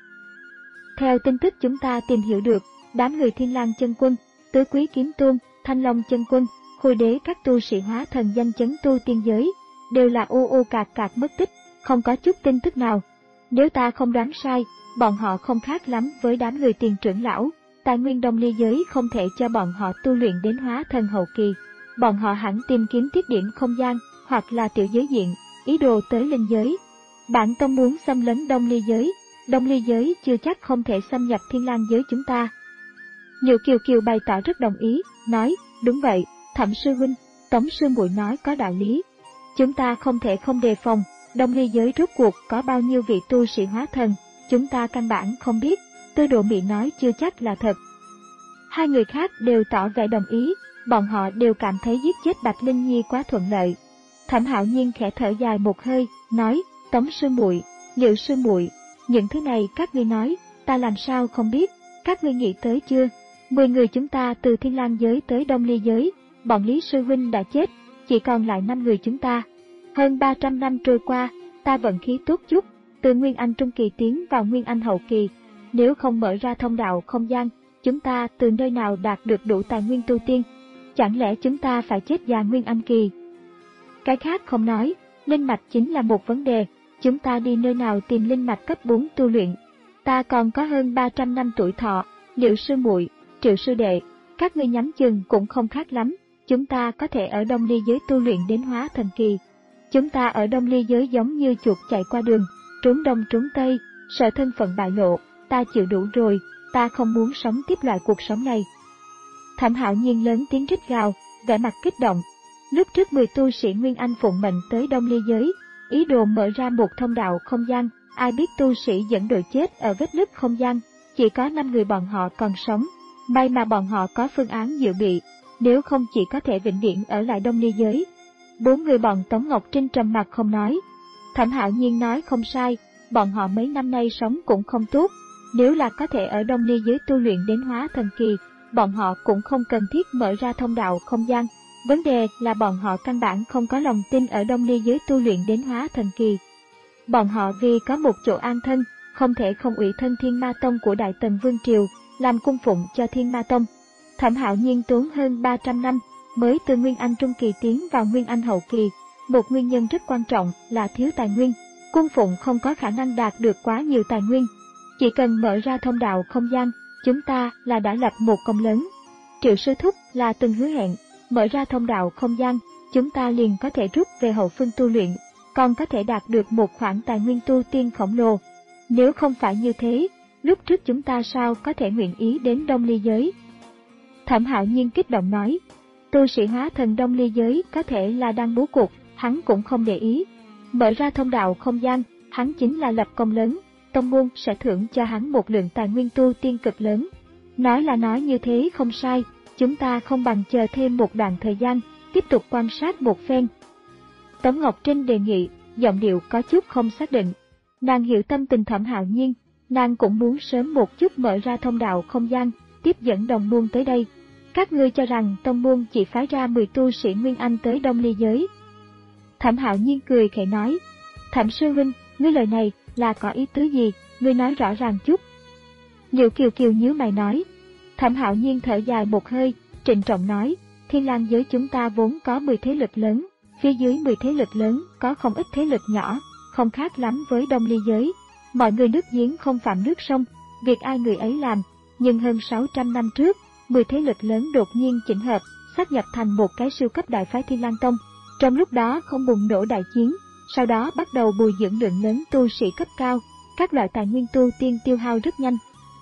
Theo tin tức chúng ta tìm hiểu được, đám người Thiên Lang chân quân, Tứ Quý kiếm tôn, Thanh Long chân quân, Khôi đế các tu sĩ hóa thần danh chấn tu tiên giới, đều là ô ô cạc cạc mất tích, không có chút tin tức nào. Nếu ta không đoán sai, bọn họ không khác lắm với đám người tiền trưởng lão, tài nguyên Đông Ly giới không thể cho bọn họ tu luyện đến hóa thần hậu kỳ. Bọn họ hẳn tìm kiếm tiết điểm không gian, hoặc là tiểu giới diện, ý đồ tới linh giới. Bản tông muốn xâm lấn Đông Ly giới, Đông Ly giới chưa chắc không thể xâm nhập Thiên Lang giới chúng ta. Nhự Kiều Kiều bày tỏ rất đồng ý, nói, đúng vậy, Thẩm sư huynh, Tống sư muội nói có đạo lý. Chúng ta không thể không đề phòng, Đông Ly giới rốt cuộc có bao nhiêu vị tu sĩ hóa thần, chúng ta căn bản không biết, Tư Độ Mị nói chưa chắc là thật. Hai người khác đều tỏ vẻ đồng ý, bọn họ đều cảm thấy giết chết Bạch Linh Nhi quá thuận lợi. Thẩm Hạo Nhiên khẽ thở dài một hơi, nói, Tống sư muội, Liệu sư muội, những thứ này các ngươi nói, ta làm sao không biết, các ngươi nghĩ tới chưa? Mười người chúng ta từ Thiên Lang giới tới Đông Ly giới, bọn Lý sư huynh đã chết, chỉ còn lại năm người chúng ta. Hơn ba trăm năm trôi qua, ta vận khí tốt chút, từ Nguyên Anh trung kỳ tiến vào Nguyên Anh hậu kỳ. Nếu không mở ra thông đạo không gian, chúng ta từ nơi nào đạt được đủ tài nguyên tu tiên? Chẳng lẽ chúng ta phải chết già Nguyên Anh kỳ? Cái khác không nói, linh mạch chính là một vấn đề, chúng ta đi nơi nào tìm linh mạch cấp bốn tu luyện? Ta còn có hơn ba trăm năm tuổi thọ, Liệu sư muội, Triệu sư đệ, các ngươi nhắm chừng cũng không khác lắm, chúng ta có thể ở Đông Ly giới tu luyện đến hóa thần kỳ. Chúng ta ở Đông Ly giới giống như chuột chạy qua đường, trốn đông trốn tây, sợ thân phận bại lộ, ta chịu đủ rồi, ta không muốn sống tiếp loại cuộc sống này. Thẩm Hạo Nhiên lớn tiếng rít gào, vẻ mặt kích động. Lúc trước mười tu sĩ Nguyên Anh phụng mệnh tới Đông Ly giới, ý đồ mở ra một thông đạo không gian, ai biết tu sĩ dẫn đội chết ở vết nứt không gian, chỉ có năm người bọn họ còn sống. May mà bọn họ có phương án dự bị, nếu không chỉ có thể vĩnh viễn ở lại Đông Ly giới. Bốn người bọn Tống Ngọc Trinh trầm mặc không nói. Thẩm Hạo Nhiên nói không sai, bọn họ mấy năm nay sống cũng không tốt. Nếu là có thể ở Đông Ly giới tu luyện đến hóa thần kỳ, bọn họ cũng không cần thiết mở ra thông đạo không gian. Vấn đề là bọn họ căn bản không có lòng tin ở Đông Ly giới tu luyện đến hóa thần kỳ. Bọn họ vì có một chỗ an thân, không thể không ủy thân Thiên Ma Tông của Đại Tần Vương Triều, làm cung phụng cho Thiên Ma Tông. Thẩm Hạo Nhiên tốn hơn ba trăm năm, mới từ Nguyên Anh Trung Kỳ tiến vào Nguyên Anh Hậu Kỳ. Một nguyên nhân rất quan trọng là thiếu tài nguyên, cung phụng không có khả năng đạt được quá nhiều tài nguyên. Chỉ cần mở ra thông đạo không gian, chúng ta là đã lập một công lớn. Triệu sư thúc là từng hứa hẹn, mở ra thông đạo không gian, chúng ta liền có thể rút về hậu phương tu luyện, còn có thể đạt được một khoản tài nguyên tu tiên khổng lồ. Nếu không phải như thế, lúc trước chúng ta sao có thể nguyện ý đến Đông Ly giới? Thẩm Hạo Nhiên kích động nói, tu sĩ hóa thần Đông Ly giới có thể là đang bố cục, hắn cũng không để ý. Mở ra thông đạo không gian, hắn chính là lập công lớn, tông môn sẽ thưởng cho hắn một lượng tài nguyên tu tiên cực lớn. Nói là nói như thế không sai, chúng ta không bằng chờ thêm một đoạn thời gian, tiếp tục quan sát một phen. Tống Ngọc Trinh đề nghị, giọng điệu có chút không xác định. Nàng hiểu tâm tình Thẩm Hạo Nhiên, nàng cũng muốn sớm một chút mở ra thông đạo không gian, tiếp dẫn đồng môn tới đây. Các ngươi cho rằng tông môn chỉ phái ra mười tu sĩ Nguyên Anh tới Đông Ly giới. Thẩm Hạo Nhiên cười khẽ nói, Thẩm sư huynh, ngươi lời này là có ý tứ gì, ngươi nói rõ ràng chút. Liệu Kiều Kiều nhíu mày nói. Thẩm Hạo Nhiên thở dài một hơi, trịnh trọng nói, Thiên Lang giới chúng ta vốn có mười thế lực lớn, phía dưới mười thế lực lớn có không ít thế lực nhỏ, không khác lắm với Đông Ly giới. Mọi người nước giếng không phạm nước sông, việc ai người ấy làm, nhưng hơn sáu trăm năm trước, mười thế lực lớn đột nhiên chỉnh hợp, sáp nhập thành một cái siêu cấp đại phái Thiên Lang Tông. Trong lúc đó không bùng nổ đại chiến, sau đó bắt đầu bồi dưỡng lượng lớn tu sĩ cấp cao, các loại tài nguyên tu tiên tiêu hao rất nhanh.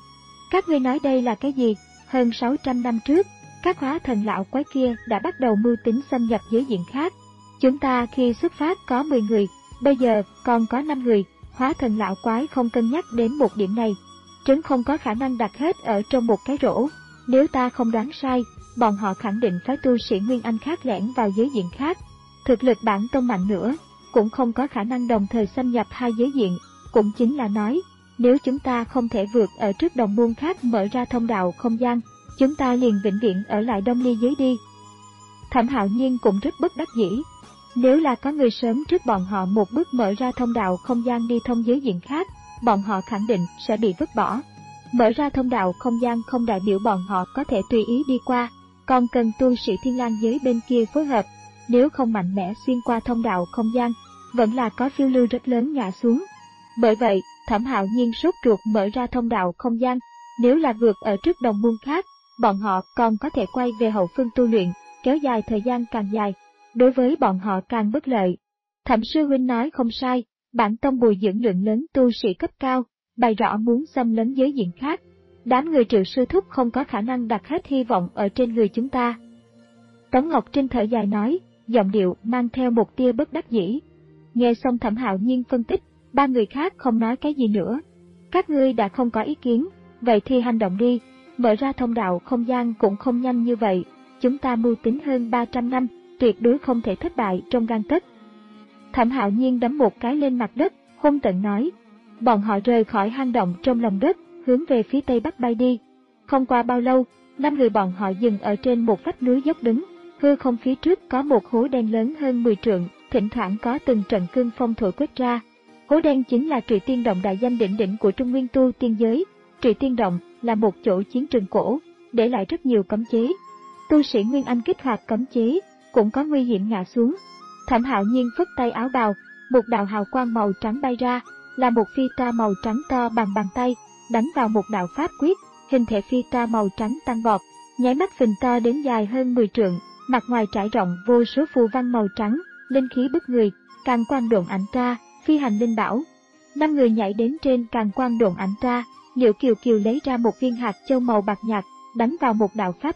Các ngươi nói đây là cái gì? Hơn sáu trăm năm trước, các hóa thần lão quái kia đã bắt đầu mưu tính xâm nhập giới diện khác. Chúng ta khi xuất phát có mười người, bây giờ còn có năm người, hóa thần lão quái không cân nhắc đến một điểm này. Trứng không có khả năng đặt hết ở trong một cái rổ. Nếu ta không đoán sai, bọn họ khẳng định phái tu sĩ Nguyên Anh khác lẻn vào giới diện khác. Thực lực bản tông mạnh nữa, cũng không có khả năng đồng thời xâm nhập hai giới diện. Cũng chính là nói, nếu chúng ta không thể vượt ở trước đồng môn khác mở ra thông đạo không gian, chúng ta liền vĩnh viễn ở lại Đông Ly giới đi. Thẩm Hạo Nhiên cũng rất bất đắc dĩ. Nếu là có người sớm trước bọn họ một bước mở ra thông đạo không gian đi thông giới diện khác, bọn họ khẳng định sẽ bị vứt bỏ. Mở ra thông đạo không gian không đại biểu bọn họ có thể tùy ý đi qua, còn cần tu sĩ Thiên Lang giới bên kia phối hợp. Nếu không mạnh mẽ xuyên qua thông đạo không gian, vẫn là có phiêu lưu rất lớn ngã xuống. Bởi vậy, Thẩm Hạo Nhiên sốt ruột mở ra thông đạo không gian. Nếu là vượt ở trước đồng môn khác, bọn họ còn có thể quay về hậu phương tu luyện, kéo dài thời gian càng dài. Đối với bọn họ càng bất lợi. Thẩm sư huynh nói không sai, bản tông bồi dưỡng lượng lớn tu sĩ cấp cao, bày rõ muốn xâm lấn giới diện khác. Đám người Triệu sư thúc không có khả năng đặt hết hy vọng ở trên người chúng ta. Tống Ngọc Trinh thở dài nói, giọng điệu mang theo một tia bất đắc dĩ. Nghe xong Thẩm Hạo Nhiên phân tích, ba người khác không nói cái gì nữa. Các ngươi đã không có ý kiến, vậy thì hành động đi, mở ra thông đạo không gian cũng không nhanh như vậy, chúng ta mưu tính hơn ba trăm năm, tuyệt đối không thể thất bại trong gang tấc. Thẩm Hạo Nhiên đấm một cái lên mặt đất, hung tợn nói. Bọn họ rời khỏi hang động trong lòng đất, hướng về phía tây bắc bay đi. Không qua bao lâu, năm người bọn họ dừng ở trên một vách núi dốc đứng, hư không phía trước có một hố đen lớn hơn mười trượng, thỉnh thoảng có từng trận cương phong thổi quét ra. Hố đen chính là Trụy Tiên Động đại danh đỉnh đỉnh của Trung Nguyên tu tiên giới. Trụy Tiên Động là một chỗ chiến trường cổ, để lại rất nhiều cấm chế. Tu sĩ Nguyên Anh kích hoạt cấm chế, cũng có nguy hiểm ngã xuống. Thẩm Hạo Nhiên phất tay áo bào, một đạo hào quang màu trắng bay ra, là một phi toa màu trắng to bằng bàn tay, đánh vào một đạo pháp quyết, hình thể phi toa màu trắng tăng vọt, nháy mắt phình to đến dài hơn mười trượng, mặt ngoài trải rộng vô số phù văn màu trắng, linh khí bức người, càn quang độn ảnh tra, phi hành linh bảo. Năm người nhảy đến trên càn quang độn ảnh tra, Liễu Kiều Kiều lấy ra một viên hạt châu màu bạc nhạt, đánh vào một đạo pháp quyết,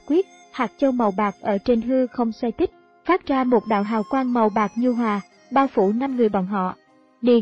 hạt châu màu bạc ở trên hư không xoay tích, phát ra một đạo hào quang màu bạc nhu hòa, bao phủ năm người bọn họ. Đi!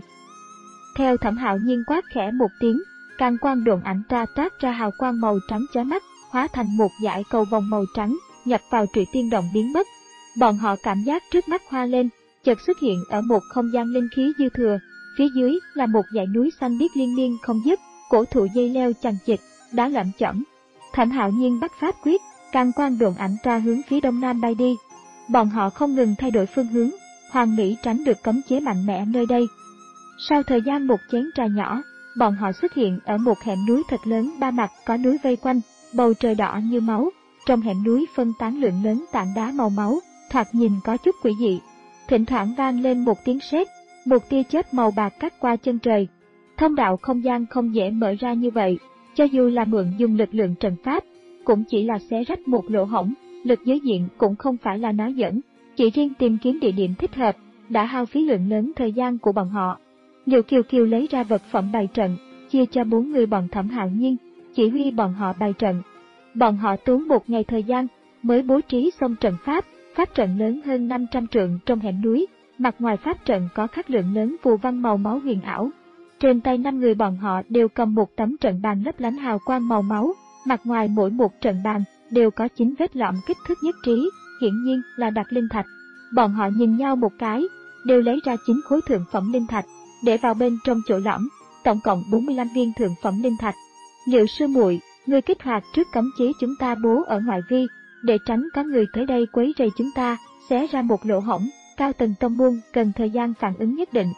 Theo Thẩm Hạo Nhiên quát khẽ một tiếng, càn quang độn ảnh ra toát ra hào quang màu trắng chói mắt, hóa thành một dải cầu vòng màu trắng, nhập vào Trụy Tiên Động biến mất. Bọn họ cảm giác trước mắt hoa lên, chợt xuất hiện ở một không gian linh khí dư thừa, phía dưới là một dãy núi xanh biếc liên miên không dứt, cổ thụ dây leo chằng chịt, đá lởm chởm. Thẩm Hạo Nhiên bắt pháp quyết, càn quang độn ảnh ra hướng phía đông nam bay đi. Bọn họ không ngừng thay đổi phương hướng, hoàn mỹ tránh được cấm chế mạnh mẽ nơi đây. Sau thời gian một chén trà nhỏ, bọn họ xuất hiện ở một hẻm núi thật lớn, ba mặt có núi vây quanh, bầu trời đỏ như máu. Trong hẻm núi phân tán lượng lớn tảng đá màu máu, thoạt nhìn có chút quỷ dị. Thỉnh thoảng vang lên một tiếng sét, một tia chớp màu bạc cắt qua chân trời. Thông đạo không gian không dễ mở ra như vậy, cho dù là mượn dùng lực lượng trận pháp, cũng chỉ là xé rách một lỗ hổng, lực giới diện cũng không phải là nói giỡn. Chỉ riêng tìm kiếm địa điểm thích hợp, đã hao phí lượng lớn thời gian của bọn họ. Liệu Kiều Kiều lấy ra vật phẩm bày trận, chia cho bốn người bọn Thẩm Hạo Nhiên, chỉ huy bọn họ bày trận. Bọn họ tốn một ngày thời gian, mới bố trí xong trận pháp, pháp trận lớn hơn năm trăm trượng trong hẻm núi, mặt ngoài pháp trận có khắc lượng lớn phù văn màu máu huyền ảo. Trên tay năm người bọn họ đều cầm một tấm trận bàn lấp lánh hào quang màu máu, mặt ngoài mỗi một trận bàn đều có chín vết lõm kích thước nhất trí, hiển nhiên là đặt linh thạch. Bọn họ nhìn nhau một cái, đều lấy ra chín khối thượng phẩm linh thạch, để vào bên trong chỗ lõm, tổng cộng bốn mươi lăm viên thượng phẩm linh thạch. Liệu sư muội, người kích hoạt trước cấm chế chúng ta bố ở ngoại vi, để tránh có người tới đây quấy rầy chúng ta, xé ra một lỗ hổng, cao tầng tông môn cần thời gian phản ứng nhất định.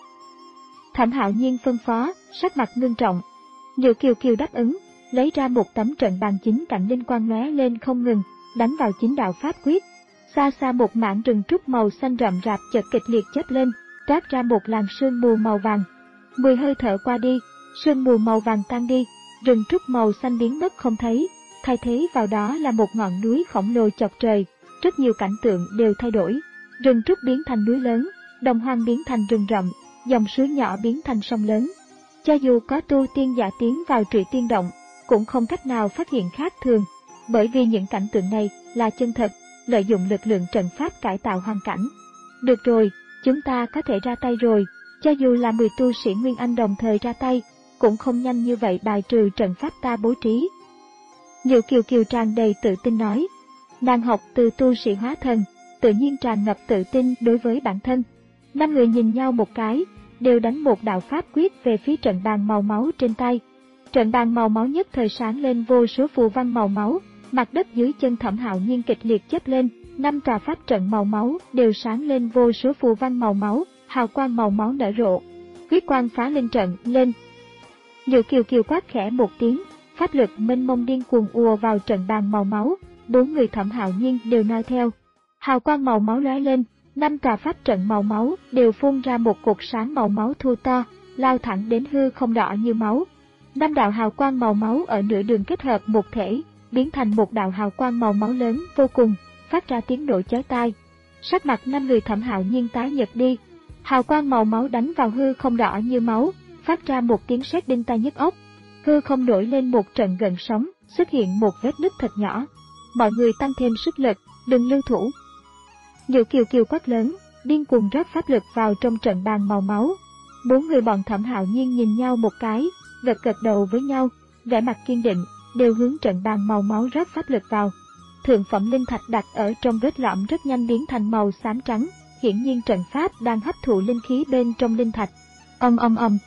Thẩm Hạo Nhiên phân phó, sắc mặt ngưng trọng. Liệu Kiều Kiều đáp ứng, lấy ra một tấm trận bàn chín cạnh linh quang lóe lên không ngừng, đánh vào chín đạo pháp quyết. Xa xa một mảng rừng trúc màu xanh rậm rạp chợt kịch liệt chớp lên, toát ra một làn sương mù màu vàng. Mười hơi thở qua đi, sương mù màu vàng tan đi, rừng trúc màu xanh biến mất không thấy, thay thế vào đó là một ngọn núi khổng lồ chọc trời. Rất nhiều cảnh tượng đều thay đổi, rừng trúc biến thành núi lớn, đồng hoang biến thành rừng rậm, dòng suối nhỏ biến thành sông lớn. Cho dù có tu tiên giả tiến vào Trụy Tiên Động, cũng không cách nào phát hiện khác thường, bởi vì những cảnh tượng này là chân thật, lợi dụng lực lượng trận pháp cải tạo hoàn cảnh. Được rồi, chúng ta có thể ra tay rồi, cho dù là mười tu sĩ Nguyên Anh đồng thời ra tay, cũng không nhanh như vậy bài trừ trận pháp ta bố trí. Liệu Kiều Kiều tràn đầy tự tin nói, nàng học từ tu sĩ hóa thần, tự nhiên tràn ngập tự tin đối với bản thân. Năm người nhìn nhau một cái, đều đánh một đạo pháp quyết về phía trận bàn màu máu trên tay. Trận bàn màu máu nhất thời sáng lên vô số phù văn màu máu, mặt đất dưới chân Thẩm Hạo Nhiên kịch liệt chớp lên, năm tòa pháp trận màu máu đều sáng lên vô số phù văn màu máu, hào quang màu máu nở rộ. Huyết quang phá linh trận lên. Liệu Kiều Kiều quát khẽ một tiếng, pháp lực mênh mông điên cuồng ùa vào trận bàn màu máu, bốn người Thẩm Hạo Nhiên đều noi theo. Hào quang màu máu lóe lên, năm tòa pháp trận màu máu đều phun ra một cột sáng màu máu thu to, lao thẳng đến hư không đỏ như máu. Năm đạo hào quang màu máu ở nửa đường kết hợp một thể, biến thành một đạo hào quang màu máu lớn vô cùng, phát ra tiếng nổ chói tai. Sắc mặt năm người Thẩm Hạo Nhiên tái nhợt đi. Hào quang màu máu đánh vào hư không đỏ như máu, phát ra một tiếng sét đinh tai nhức óc. Hư không nổi lên một trận gợn sóng, xuất hiện một vết nứt thật nhỏ. Mọi người tăng thêm sức lực, đừng lưu thủ. Liệu Kiều Kiều quát lớn, điên cuồng rót pháp lực vào trong trận bàn màu máu. Bốn người bọn Thẩm Hạo Nhiên nhìn nhau một cái, gật gật đầu với nhau, vẻ mặt kiên định, đều hướng trận bàn màu máu rót pháp lực vào. Thượng phẩm linh thạch đặt ở trong vết lõm rất nhanh biến thành màu xám trắng, hiển nhiên trận pháp đang hấp thụ linh khí bên trong linh thạch. Ầm ầm ầm.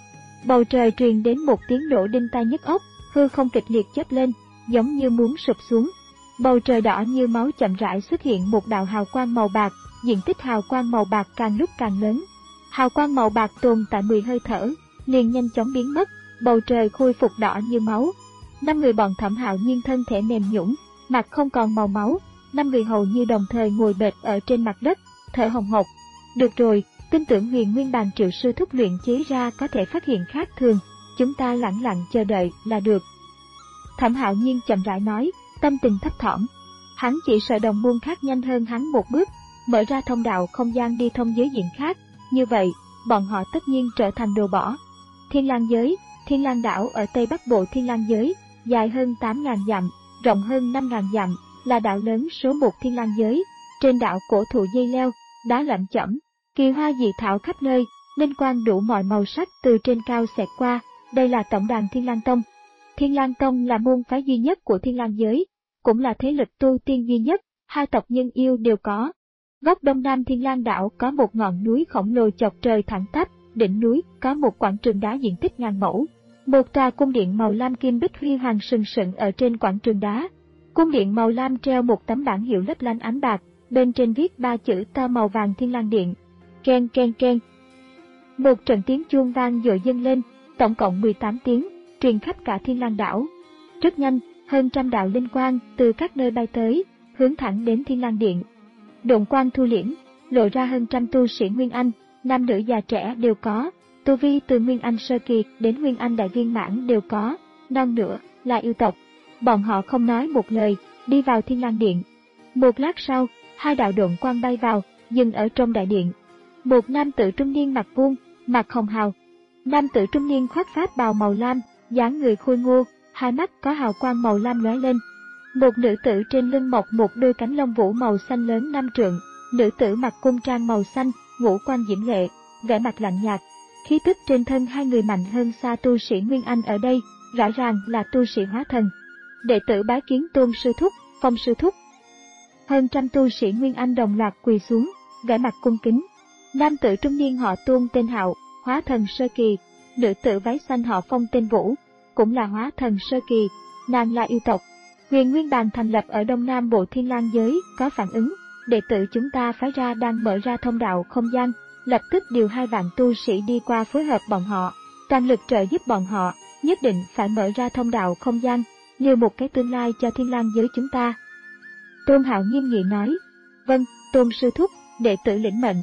Bầu trời truyền đến một tiếng nổ đinh tai nhức óc, hư không kịch liệt chớp lên, giống như muốn sụp xuống. Bầu trời đỏ như máu chậm rãi xuất hiện một đạo hào quang màu bạc, diện tích hào quang màu bạc càng lúc càng lớn. Hào quang màu bạc tồn tại mười hơi thở, liền nhanh chóng biến mất, bầu trời khôi phục đỏ như máu. Năm người bọn Thẩm Hạo Nhiên thân thể mềm nhũn, mặt không còn màu máu, năm người hầu như đồng thời ngồi bệt ở trên mặt đất, thở hồng hộc. Được rồi, tin tưởng Huyền Nguyên Bàn Triệu sư thúc luyện chế ra có thể phát hiện khác thường, chúng ta lẳng lặng chờ đợi là được. Thẩm Hạo Nhiên chậm rãi nói, tâm tình thấp thỏm. Hắn chỉ sợ đồng môn khác nhanh hơn hắn một bước, mở ra thông đạo không gian đi thông giới diện khác, như vậy, bọn họ tất nhiên trở thành đồ bỏ. Thiên Lang giới, Thiên Lang đảo ở tây bắc bộ Thiên Lang giới, dài hơn tám nghìn dặm, rộng hơn năm nghìn dặm, là đạo lớn số một Thiên Lang giới. Trên đạo cổ thụ dây leo, đá lởm chởm, kỳ hoa dị thảo khắp nơi, linh quang đủ mọi màu sắc từ trên cao xẹt qua. Đây là tổng đàn Thiên Lang Tông. Thiên Lang Tông là môn phái duy nhất của Thiên Lang giới, cũng là thế lực tu tiên duy nhất, hai tộc nhân yêu đều có. Góc đông nam Thiên Lang đảo có một ngọn núi khổng lồ chọc trời thẳng tắp, đỉnh núi có một quảng trường đá diện tích ngàn mẫu. Một tòa cung điện màu lam kim bích huy hoàng sừng sững ở trên quảng trường đá. Cung điện màu lam treo một tấm bảng hiệu lấp lánh ánh bạc, bên trên viết ba chữ to màu vàng Thiên Lang Điện. Keng keng keng. Một trận tiếng chuông vang dội dâng lên, tổng cộng mười tám tiếng, truyền khắp cả Thiên Lang đảo. Rất nhanh, hơn trăm đạo linh quang từ các nơi bay tới, hướng thẳng đến Thiên Lang Điện. Độn quang thu liễm, lộ ra hơn trăm tu sĩ Nguyên Anh, nam nữ già trẻ đều có, tu vi từ Nguyên Anh sơ kỳ đến Nguyên Anh đại viên mãn đều có, non nữa là yêu tộc. Bọn họ không nói một lời, đi vào Thiên Lang Điện. Một lát sau, hai đạo độn quang bay vào, dừng ở trong đại điện. Một nam tử trung niên mặt vuông, mặt hồng hào. Nam tử trung niên khoác pháp bào màu lam, dáng người khôi ngô, hai mắt có hào quang màu lam lóe lên. Một nữ tử trên lưng mọc một đôi cánh lông vũ màu xanh lớn năm trượng. Nữ tử mặc cung trang màu xanh, ngũ quan diễm lệ, vẻ mặt lạnh nhạt. Khí tức trên thân hai người mạnh hơn xa tu sĩ Nguyên Anh ở đây, rõ ràng là tu sĩ hóa thần. Đệ tử bái kiến Tôn sư thúc, Phong sư thúc. Hơn trăm tu sĩ Nguyên Anh đồng loạt quỳ xuống, vẻ mặt cung kính. Nam tử trung niên họ Tôn tên Hạo, hóa thần sơ kỳ. Nữ tử váy xanh họ Phong tên Vũ, cũng là hóa thần sơ kỳ, nàng là yêu tộc. Huyền Nguyên Bàn thành lập ở Đông Nam Bộ Thiên Lang giới, có phản ứng. Đệ tử chúng ta phái ra đang mở ra thông đạo không gian, lập tức điều hai vạn tu sĩ đi qua phối hợp bọn họ, toàn lực trợ giúp bọn họ, nhất định phải mở ra thông đạo không gian, như một cái tương lai cho Thiên Lang giới chúng ta. Tôn Hạo nghiêm nghị nói, vâng, Tôn sư thúc, đệ tử lĩnh mệnh.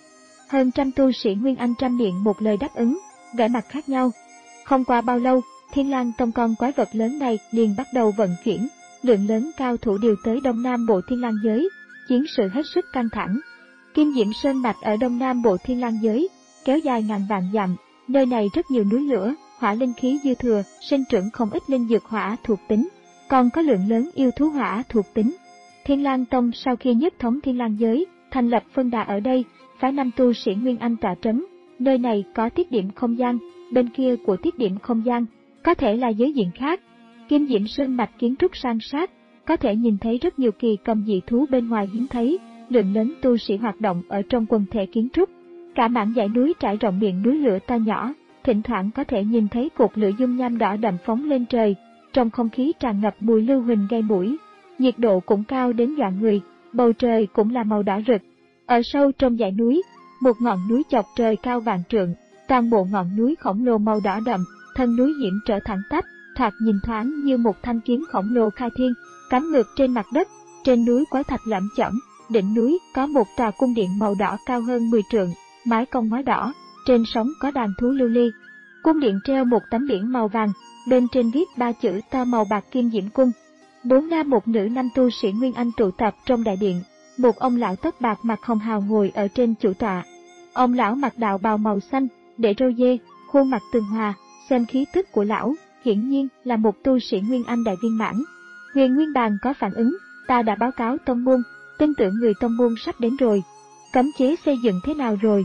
Hơn trăm tu sĩ Nguyên Anh trăm miệng một lời đáp ứng, vẻ mặt khác nhau. Không qua bao lâu, Thiên Lang Tông con quái vật lớn này liền bắt đầu vận chuyển, lượng lớn cao thủ điều tới Đông Nam Bộ Thiên Lang giới, chiến sự hết sức căng thẳng. Kim Diễm Sơn mạch ở Đông Nam Bộ Thiên Lang giới, kéo dài ngàn vạn dặm, nơi này rất nhiều núi lửa, hỏa linh khí dư thừa, sinh trưởng không ít linh dược hỏa thuộc tính, còn có lượng lớn yêu thú hỏa thuộc tính. Thiên Lang Tông sau khi nhất thống Thiên Lang giới, thành lập phân đà ở đây, phái năm tu sĩ Nguyên Anh tọa trấn. Nơi này có tiết điểm không gian, bên kia của tiết điểm không gian có thể là giới diện khác. Kim Diễm Sơn mạch kiến trúc san sát, có thể nhìn thấy rất nhiều kỳ cầm dị thú bên ngoài hiếm thấy, lượng lớn tu sĩ hoạt động ở trong quần thể kiến trúc. Cả mảng dãy núi trải rộng miệng núi lửa to nhỏ, thỉnh thoảng có thể nhìn thấy cột lửa dung nham đỏ đậm phóng lên trời, trong không khí tràn ngập mùi lưu huỳnh gây mũi. Nhiệt độ cũng cao đến dọa người, bầu trời cũng là màu đỏ rực. Ở sâu trong dãy núi, một ngọn núi chọc trời cao vạn trượng, toàn bộ ngọn núi khổng lồ màu đỏ đậm, thân núi hiểm trở thẳng tắp, thoạt nhìn thoáng như một thanh kiếm khổng lồ khai thiên, cắm ngược trên mặt đất. Trên núi quái thạch lởm chởm, đỉnh núi có một tòa cung điện màu đỏ cao hơn mười trượng, mái cong ngói đỏ, trên sóng có đàn thú lưu ly. Cung điện treo một tấm biển màu vàng, bên trên viết ba chữ to màu bạc Kim Diễm Cung. Bốn nam một nữ năm tu sĩ Nguyên Anh tụ tập trong đại điện. Một ông lão tóc bạc mặt hồng hào ngồi ở trên chủ tọa. Ông lão mặc đạo bào màu xanh, để râu dê, khuôn mặt tường hòa, xem khí tức của lão, hiển nhiên là một tu sĩ Nguyên Anh đại viên mãn. Huyền Nguyên Bàn có phản ứng, ta đã báo cáo tông môn, tin tưởng người tông môn sắp đến rồi. Cấm chế xây dựng thế nào rồi?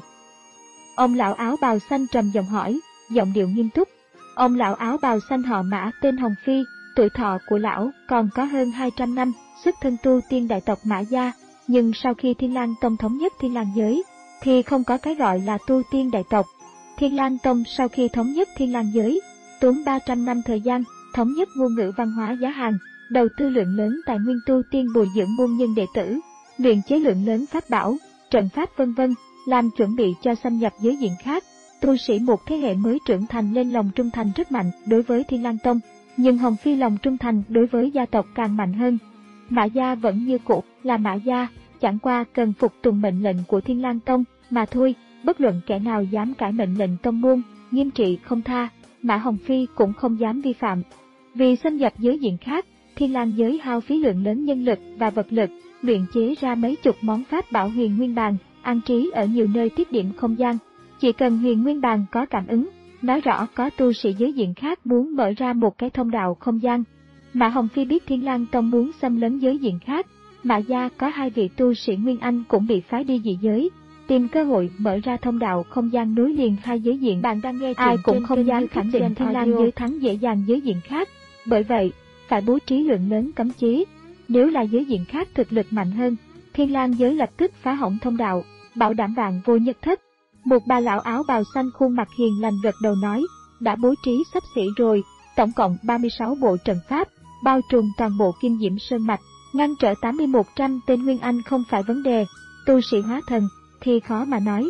Ông lão áo bào xanh trầm giọng hỏi, giọng điệu nghiêm túc. Ông lão áo bào xanh họ Mã tên Hồng Phi, tuổi thọ của lão còn có hơn hai trăm năm, xuất thân tu tiên đại tộc Mã gia, nhưng sau khi Thiên Lang Tông thống nhất Thiên Lang giới, thì không có cái gọi là tu tiên đại tộc. Thiên Lang Tông sau khi thống nhất Thiên Lang giới, tốn ba trăm năm thời gian, thống nhất ngôn ngữ văn hóa giá hàng, đầu tư lượng lớn tài nguyên tu tiên bồi dưỡng môn nhân đệ tử, luyện chế lượng lớn pháp bảo, trận pháp vân vân, làm chuẩn bị cho xâm nhập giới diện khác. Tu sĩ một thế hệ mới trưởng thành lên lòng trung thành rất mạnh đối với Thiên Lang Tông, nhưng Hồng Phi lòng trung thành đối với gia tộc càng mạnh hơn. Mã gia vẫn như cũ là Mã gia, chẳng qua cần phục tùng mệnh lệnh của Thiên Lang Tông mà thôi, bất luận kẻ nào dám cãi mệnh lệnh tông môn, nghiêm trị không tha, Mã Hồng Phi cũng không dám vi phạm. Vì xâm nhập giới diện khác, Thiên Lang giới hao phí lượng lớn nhân lực và vật lực, luyện chế ra mấy chục món pháp bảo Huyền Nguyên Bàn, an trí ở nhiều nơi tiết điểm không gian. Chỉ cần Huyền Nguyên Bàn có cảm ứng, nói rõ có tu sĩ giới diện khác muốn mở ra một cái thông đạo không gian. Mã Hồng Phi biết Thiên Lang Tông muốn xâm lấn giới diện khác, Mã gia có hai vị tu sĩ Nguyên Anh cũng bị phái đi dị giới, tìm cơ hội mở ra thông đạo không gian nối liền hai giới diện. Bạn đang nghe ai cũng không dám khẳng định Thiên Lang giới thắng dễ dàng giới diện khác, bởi vậy phải bố trí lượng lớn cấm chế. Nếu là giới diện khác thực lực mạnh hơn, Thiên Lang giới lập tức phá hỏng thông đạo, bảo đảm vạn vô nhất thất. Một bà lão áo bào xanh khuôn mặt hiền lành gật đầu nói, đã bố trí sắp xỉ rồi, tổng cộng ba mươi sáu bộ trận pháp, bao trùm toàn bộ Kim Diễm Sơn Mạch, ngăn trở tám mươi một trăm tên Nguyên Anh không phải vấn đề, tu sĩ hóa thần thì khó mà nói.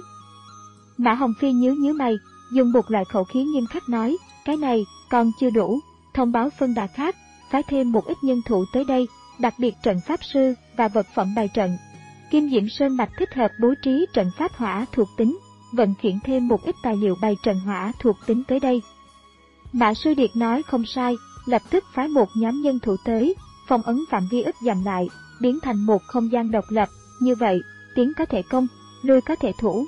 Mã Hồng Phi nhíu nhíu mày, dùng một loại khẩu khí nghiêm khắc nói, cái này còn chưa đủ, thông báo phân đà khác, phái thêm một ít nhân thủ tới đây, đặc biệt trận pháp sư và vật phẩm bày trận. Kim Diễm Sơn Mạch thích hợp bố trí trận pháp hỏa thuộc tính, vận chuyển thêm một ít tài liệu bày trận hỏa thuộc tính tới đây. Mã Sư Điệt nói không sai, lập tức phái một nhóm nhân thủ tới, phong ấn phạm vi ức dặm lại, biến thành một không gian độc lập, như vậy, tiến có thể công, lui có thể thủ.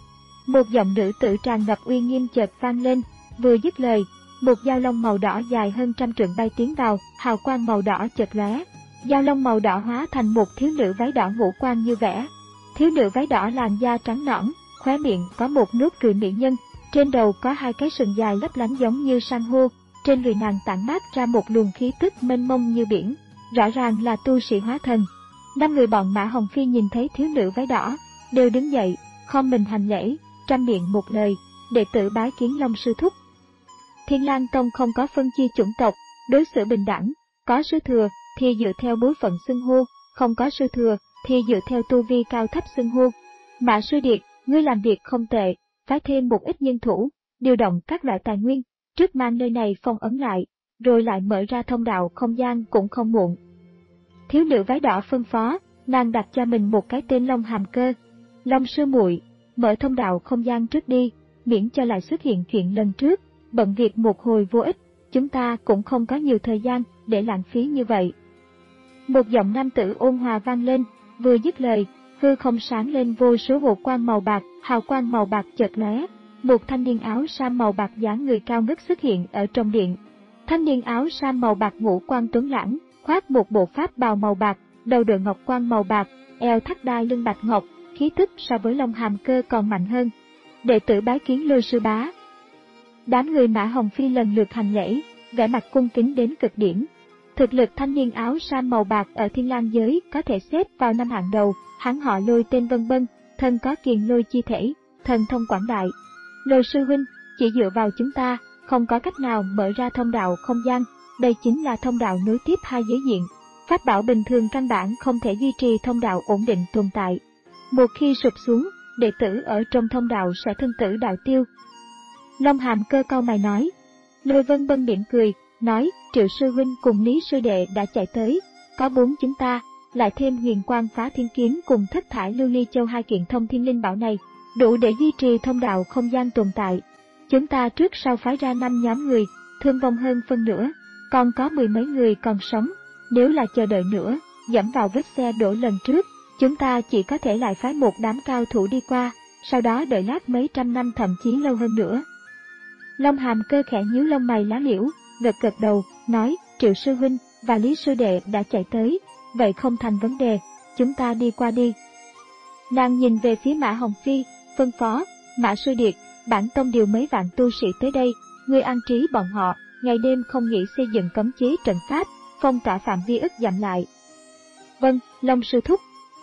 Một giọng nữ tử tràn ngập uy nghiêm chợt vang lên, vừa dứt lời, một dao long màu đỏ dài hơn trăm trượng bay tiến vào, hào quang màu đỏ chợt lóe. Dao long màu đỏ hóa thành một thiếu nữ váy đỏ ngũ quan như vẽ. Thiếu nữ váy đỏ làn da trắng nõn, khóe miệng có một nốt cười mỹ nhân, trên đầu có hai cái sừng dài lấp lánh giống như san hô, trên người nàng tản mát ra một luồng khí tức mênh mông như biển, rõ ràng là tu sĩ hóa thần. Năm người bọn Mã Hồng Phi nhìn thấy thiếu nữ váy đỏ, đều đứng dậy, khom mình hành lễ, trăm miệng một lời, đệ tử bái kiến Long sư thúc. Thiên Lang Tông không có phân chia chủng tộc, đối xử bình đẳng, có sư thừa thì dựa theo bối phận xưng hô, không có sư thừa thì dựa theo tu vi cao thấp xưng hô. Mã Sư Điệt, ngươi làm việc không tệ, phái thêm một ít nhân thủ, điều động các loại tài nguyên, trước mang nơi này phong ấn lại, rồi lại mở ra thông đạo không gian cũng không muộn. Thiếu nữ váy đỏ phân phó, nàng đặt cho mình một cái tên Long Hàm Cơ. Long sư muội, mở thông đạo không gian trước đi, miễn cho lại xuất hiện chuyện lần trước, bận việc một hồi vô ích, chúng ta cũng không có nhiều thời gian để lãng phí như vậy. Một giọng nam tử ôn hòa vang lên, vừa dứt lời, hư không sáng lên vô số hộ quang màu bạc, hào quang màu bạc chợt lóe, một thanh niên áo sam màu bạc dáng người cao ngất xuất hiện ở trong điện. Thanh niên áo sam màu bạc ngũ quan tuấn lãng, khoác một bộ pháp bào màu bạc, đầu đội ngọc quan màu bạc, eo thắt đai lưng bạch ngọc, khí tức so với Long Hàm Cơ còn mạnh hơn. Đệ tử bái kiến Lôi sư bá. Đám người Mã Hồng Phi lần lượt hành lễ, vẻ mặt cung kính đến cực điểm. Thực lực thanh niên áo sam màu bạc ở Thiên Lang giới có thể xếp vào năm hạng đầu, hắn họ Lôi tên Vân Bân, thân có kiền lôi chi thể, thần thông quảng đại. Lôi sư huynh, chỉ dựa vào chúng ta, không có cách nào mở ra thông đạo không gian, đây chính là thông đạo nối tiếp hai giới diện. Pháp bảo bình thường căn bản không thể duy trì thông đạo ổn định tồn tại. Một khi sụp xuống, đệ tử ở trong thông đạo sẽ thân tử đạo tiêu. Long Hàm Cơ cau mày nói. Lôi Vân Bân mỉm cười, nói, Triệu sư huynh cùng Lý sư đệ đã chạy tới, có bốn chúng ta, lại thêm huyền quang phá thiên kiếm cùng thất thải lưu ly châu hai kiện thông thiên linh bảo này, đủ để duy trì thông đạo không gian tồn tại. Chúng ta trước sau phái ra năm nhóm người, thương vong hơn phân nửa, còn có mười mấy người còn sống. Nếu là chờ đợi nữa, dẫm vào vết xe đổ lần trước, chúng ta chỉ có thể lại phái một đám cao thủ đi qua, sau đó đợi lát mấy trăm năm thậm chí lâu hơn nữa. Long Hàm Cơ khẽ nhíu lông mày lá liễu, gật gật đầu, nói, Triệu sư huynh và Lý sư đệ đã chạy tới, vậy không thành vấn đề, chúng ta đi qua đi. Nàng nhìn về phía Mã Hồng Phi, phân phó, Mã Sư Điệt, bản tông điều mấy vạn tu sĩ tới đây, ngươi an trí bọn họ, ngày đêm không nghỉ xây dựng cấm chế trận pháp, phong tỏa phạm vi ức dặm lại. Vâng, Long sư thúc.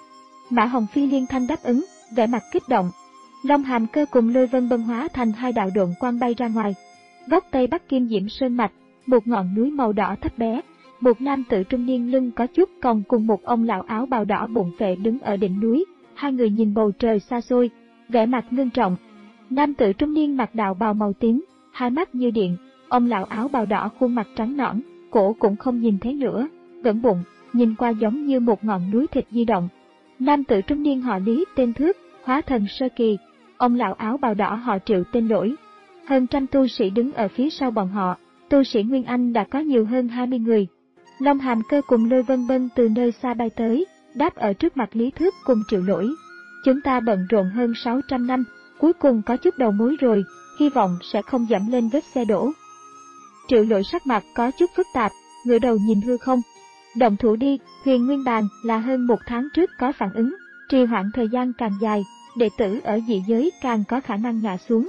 Mã Hồng Phi liên thanh đáp ứng, vẻ mặt kích động. Long Hàm Cơ cùng Lôi Vân Bân hóa thành hai đạo độn quang bay ra ngoài. Góc tây bắc Kim Diễm Sơn Mạch, một ngọn núi màu đỏ thấp bé, một nam tử trung niên lưng có chút còng cùng một ông lão áo bào đỏ bụng vệ đứng ở đỉnh núi, hai người nhìn bầu trời xa xôi, vẻ mặt ngưng trọng. Nam tử trung niên mặc đạo bào màu tím, hai mắt như điện, ông lão áo bào đỏ khuôn mặt trắng nõn, cổ cũng không nhìn thấy nữa, ngẩng bụng, nhìn qua giống như một ngọn núi thịt di động. Nam tử trung niên họ Lý tên Thước, hóa thần sơ kỳ, ông lão áo bào đỏ họ Triệu tên Lỗi. Hơn trăm tu sĩ đứng ở phía sau bọn họ, tu sĩ Nguyên Anh đã có nhiều hơn hai mươi người. Long Hàm Cơ cùng Lôi Vân Bân từ nơi xa bay tới, đáp ở trước mặt Lý Thước cùng Triệu Lỗi. Chúng ta bận rộn hơn sáu trăm năm, cuối cùng có chút đầu mối rồi, hy vọng sẽ không dẫm lên vết xe đổ. Triệu Lỗi sắc mặt có chút phức tạp, ngửa đầu nhìn hư không. Động thủ đi, Huyền Nguyên Bàn là hơn một tháng trước có phản ứng, trì hoãn thời gian càng dài, đệ tử ở dị giới càng có khả năng ngã xuống.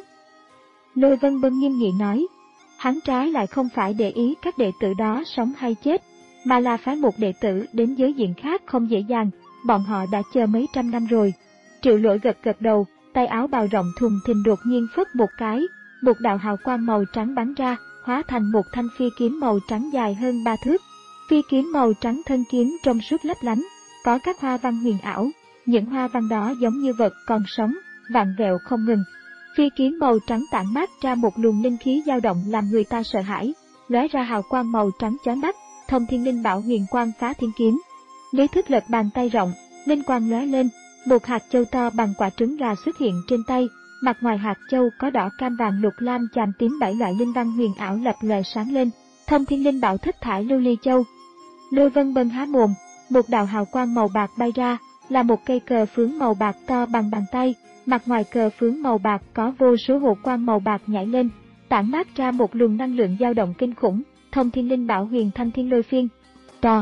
Lôi Vân Bân nghiêm nghị nói, hắn trái lại không phải để ý các đệ tử đó sống hay chết, mà là phái một đệ tử đến giới diện khác không dễ dàng, bọn họ đã chờ mấy trăm năm rồi. Triệu Lỗi gật gật đầu, tay áo bào rộng thùng thình đột nhiên phất một cái, một đạo hào quang màu trắng bắn ra, hóa thành một thanh phi kiếm màu trắng dài hơn ba thước. Phi kiếm màu trắng thân kiếm trong suốt lấp lánh, có các hoa văn huyền ảo, những hoa văn đó giống như vật còn sống, vặn vẹo không ngừng. Phi kiếm màu trắng tản mát ra một luồng linh khí dao động làm người ta sợ hãi, lóe ra hào quang màu trắng chói mắt, Thông Thiên Linh Bảo Huyền Quang Phá Thiên Kiếm. Lý Thức lật bàn tay rộng, linh quang lóe lên, một hạt châu to bằng quả trứng gà xuất hiện trên tay, mặt ngoài hạt châu có đỏ cam vàng lục lam chàm tím bảy loại linh văn huyền ảo lập lòe sáng lên. Thông Thiên Linh Bảo Thất Thải Lưu Ly Châu. Lôi Vân Bân há mồm, một đạo hào quang màu bạc bay ra, là một cây cờ phướng màu bạc to bằng bàn tay, mặt ngoài cờ phướng màu bạc có vô số hộ quang màu bạc nhảy lên, tản mát ra một luồng năng lượng dao động kinh khủng. Thông Thiên Linh Bảo Huyền Thanh Thiên Lôi Phiên. To.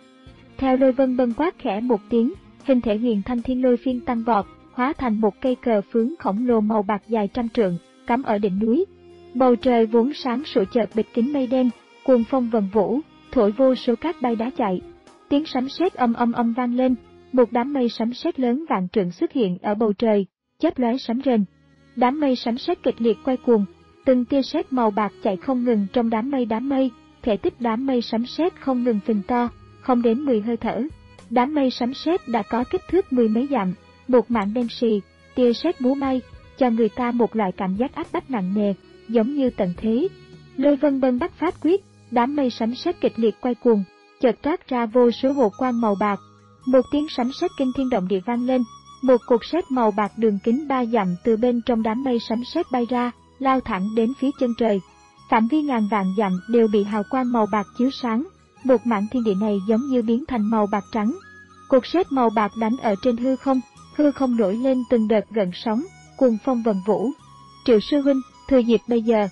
Theo Lôi Vân Bân quát khẽ một tiếng, hình thể Huyền Thanh Thiên Lôi Phiên tăng vọt, hóa thành một cây cờ phướng khổng lồ màu bạc dài trăm trượng, cắm ở đỉnh núi. Bầu trời vốn sáng sủa chợt bịt kín mây đen, cuồng phong vần vũ, thổi vô số cát bay đá chạy. Tiếng sấm sét âm âm âm vang lên, một đám mây sấm sét lớn vạn trượng xuất hiện ở bầu trời, chớp lóe sấm rền. Đám mây sấm sét kịch liệt quay cuồng, từng tia sét màu bạc chạy không ngừng trong đám mây đám mây, thể tích đám mây sấm sét không ngừng phình to, không đến mười hơi thở. Đám mây sấm sét đã có kích thước mười mấy dặm, một mảng đen xì, tia sét múa may, cho người ta một loại cảm giác áp bách nặng nề, giống như tận thế. Lôi Vân Bân bắt pháp quyết, đám mây sấm sét kịch liệt quay cuồng, chợt toát ra vô số hộ quang màu bạc. Một tiếng sấm sét kinh thiên động địa vang lên, một cột sét màu bạc đường kính ba dặm từ bên trong đám mây sấm sét bay ra, lao thẳng đến phía chân trời. Phạm vi ngàn vạn dặm đều bị hào quang màu bạc chiếu sáng, một mảng thiên địa này giống như biến thành màu bạc trắng. Cột sét màu bạc đánh ở trên hư không, hư không nổi lên từng đợt gợn sóng, cuồng phong vần vũ. Triệu sư huynh, thừa dịp bây giờ.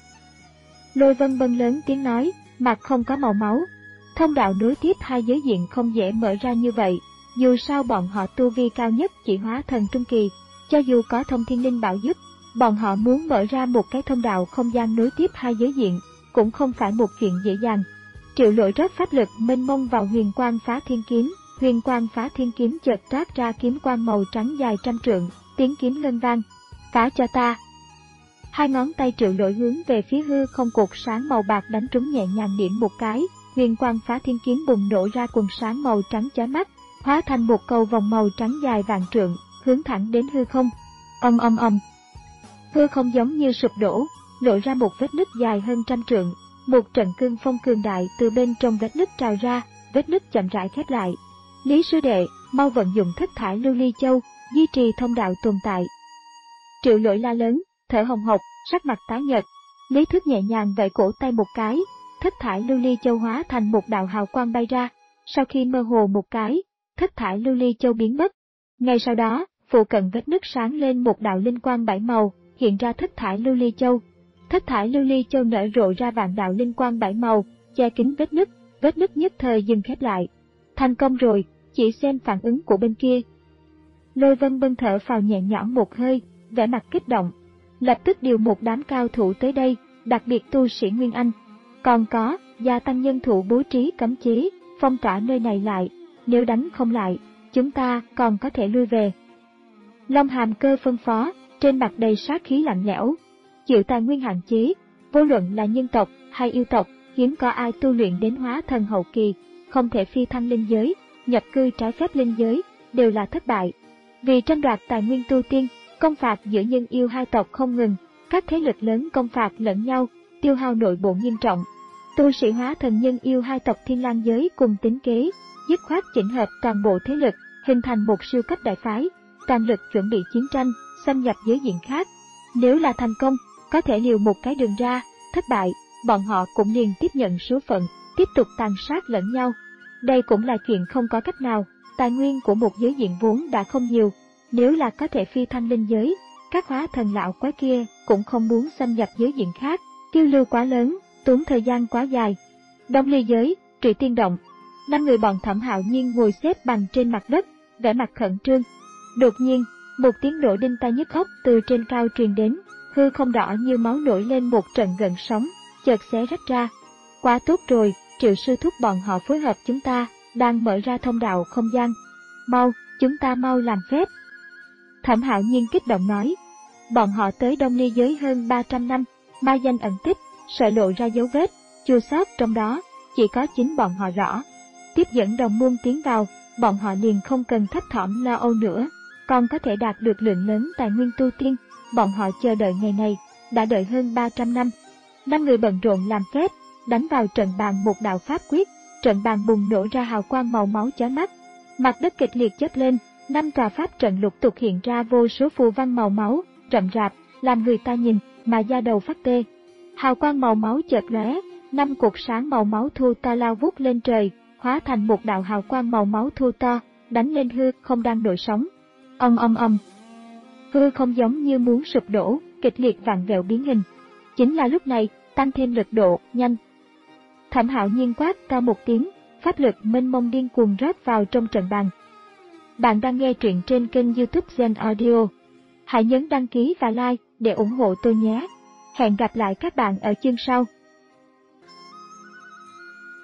Lôi Vân Bân lớn tiếng nói, mặt không có màu máu. Thông đạo nối tiếp hai giới diện không dễ mở ra như vậy, dù sao bọn họ tu vi cao nhất chỉ hóa thần trung kỳ, cho dù có Thông Thiên Linh Bảo giúp, bọn họ muốn mở ra một cái thông đạo không gian nối tiếp hai giới diện, cũng không phải một chuyện dễ dàng. Triệu Lỗi rót pháp lực mênh mông vào Huyền Quang Phá Thiên Kiếm, Huyền Quang Phá Thiên Kiếm chợt toát ra kiếm quang màu trắng dài trăm trượng, tiếng kiếm ngân vang. Phá cho ta! Hai ngón tay Triệu Lỗi hướng về phía hư không, cột sáng màu bạc đánh trúng nhẹ nhàng điểm một cái, Huyền Quang Phá Thiên Kiếm bùng nổ ra quần sáng màu trắng chói mắt, hóa thành một cầu vòng màu trắng dài vạn trượng, hướng thẳng đến hư không. Ầm ầm ầm. Hư không giống như sụp đổ, lộ ra một vết nứt dài hơn trăm trượng, một trận cương phong cường đại từ bên trong vết nứt trào ra, vết nứt chậm rãi khép lại. Lý sư đệ, mau vận dụng Thất Thải Lưu Ly Châu, duy trì thông đạo tồn tại. Triệu Lỗi la lớn, thở hồng hộc, sắc mặt tái nhợt. Lý Thức nhẹ nhàng vẫy cổ tay một cái, Thất Thải Lưu Ly Châu hóa thành một đạo hào quang bay ra. Sau khi mơ hồ một cái, Thất Thải Lưu Ly Châu biến mất. Ngay sau đó, phụ cận vết nứt sáng lên một đạo linh quang bảy màu, hiện ra Thất Thải Lưu Ly Châu. Thất Thải Lưu Ly Châu nở rộ ra vạn đạo linh quang bảy màu, che kín vết nứt, vết nứt nhất thời dừng khép lại. Thành công rồi, chỉ xem phản ứng của bên kia. Lôi Vân Bân thở phào nhẹ nhõm một hơi, vẻ mặt kích động, lập tức điều một đám cao thủ tới đây, đặc biệt tu sĩ Nguyên Anh. Còn có, gia tăng nhân thủ bố trí cấm chế, phong tỏa nơi này lại, nếu đánh không lại, chúng ta còn có thể lui về. Long Hàm Cơ phân phó, trên mặt đầy sát khí lạnh lẽo. Chịu tài nguyên hạn chế, vô luận là nhân tộc hay yêu tộc, hiếm có ai tu luyện đến hóa thần hậu kỳ, không thể phi thăng linh giới, nhập cư trái phép linh giới, đều là thất bại. Vì tranh đoạt tài nguyên tu tiên, công phạt giữa nhân yêu hai tộc không ngừng, các thế lực lớn công phạt lẫn nhau, tiêu hao nội bộ nghiêm trọng. Tu sĩ hóa thần nhân yêu hai tộc Thiên Lang giới cùng tính kế, dứt khoát chỉnh hợp toàn bộ thế lực, hình thành một siêu cấp đại phái, toàn lực chuẩn bị chiến tranh, xâm nhập giới diện khác. Nếu là thành công, có thể liều một cái đường ra, thất bại, bọn họ cũng liền tiếp nhận số phận, tiếp tục tàn sát lẫn nhau. Đây cũng là chuyện không có cách nào, tài nguyên của một giới diện vốn đã không nhiều, nếu là có thể phi thăng linh giới, các hóa thần lão quái kia cũng không muốn xâm nhập giới diện khác, tiêu lưu quá lớn, tốn thời gian quá dài. Đông Ly giới, Trụy Tiên Động. Năm người bọn Thẩm Hạo Nhiên ngồi xếp bằng trên mặt đất, vẻ mặt khẩn trương. Đột nhiên, một tiếng nổ đinh tai nhức óc từ trên cao truyền đến, hư không đỏ như máu nổi lên một trận gợn sóng, chợt xé rách ra. Quá tốt rồi, Triệu sư thúc bọn họ phối hợp chúng ta, đang mở ra thông đạo không gian. Mau, chúng ta mau làm phép. Thẩm Hạo Nhiên kích động nói. Bọn họ tới Đông Ly giới hơn ba trăm năm, ma danh ẩn tích, sợ lộ ra dấu vết, chua xót trong đó, chỉ có chính bọn họ rõ. Tiếp dẫn đồng môn tiến vào, bọn họ liền không cần thấp thỏm lo âu nữa, còn có thể đạt được lượng lớn tài nguyên tu tiên. Bọn họ chờ đợi ngày này, đã đợi hơn ba trăm năm. Năm người bận rộn làm phép, đánh vào trận bàn một đạo pháp quyết, trận bàn bùng nổ ra hào quang màu máu chói mắt. Mặt đất kịch liệt chớp lên, năm tòa pháp trận lục tục hiện ra vô số phù văn màu máu, rậm rạp, làm người ta nhìn mà da đầu phát tê. Hào quang màu máu chợt lóe, năm cột sáng màu máu thu to lao vút lên trời, hóa thành một đạo hào quang màu máu thu to, đánh lên hư không đang nổi sóng. Ầm ầm ầm. Hư không giống như muốn sụp đổ, kịch liệt vặn vẹo biến hình. Chính là lúc này, tăng thêm lực độ, nhanh. Thẩm Hạo Nhiên quát cao một tiếng, pháp lực mênh mông điên cuồng rót vào trong trận bàn. Bạn đang nghe truyện trên kênh YouTube Gen Audio. Hãy nhấn đăng ký và like để ủng hộ tôi nhé. Hẹn gặp lại các bạn ở chương sau.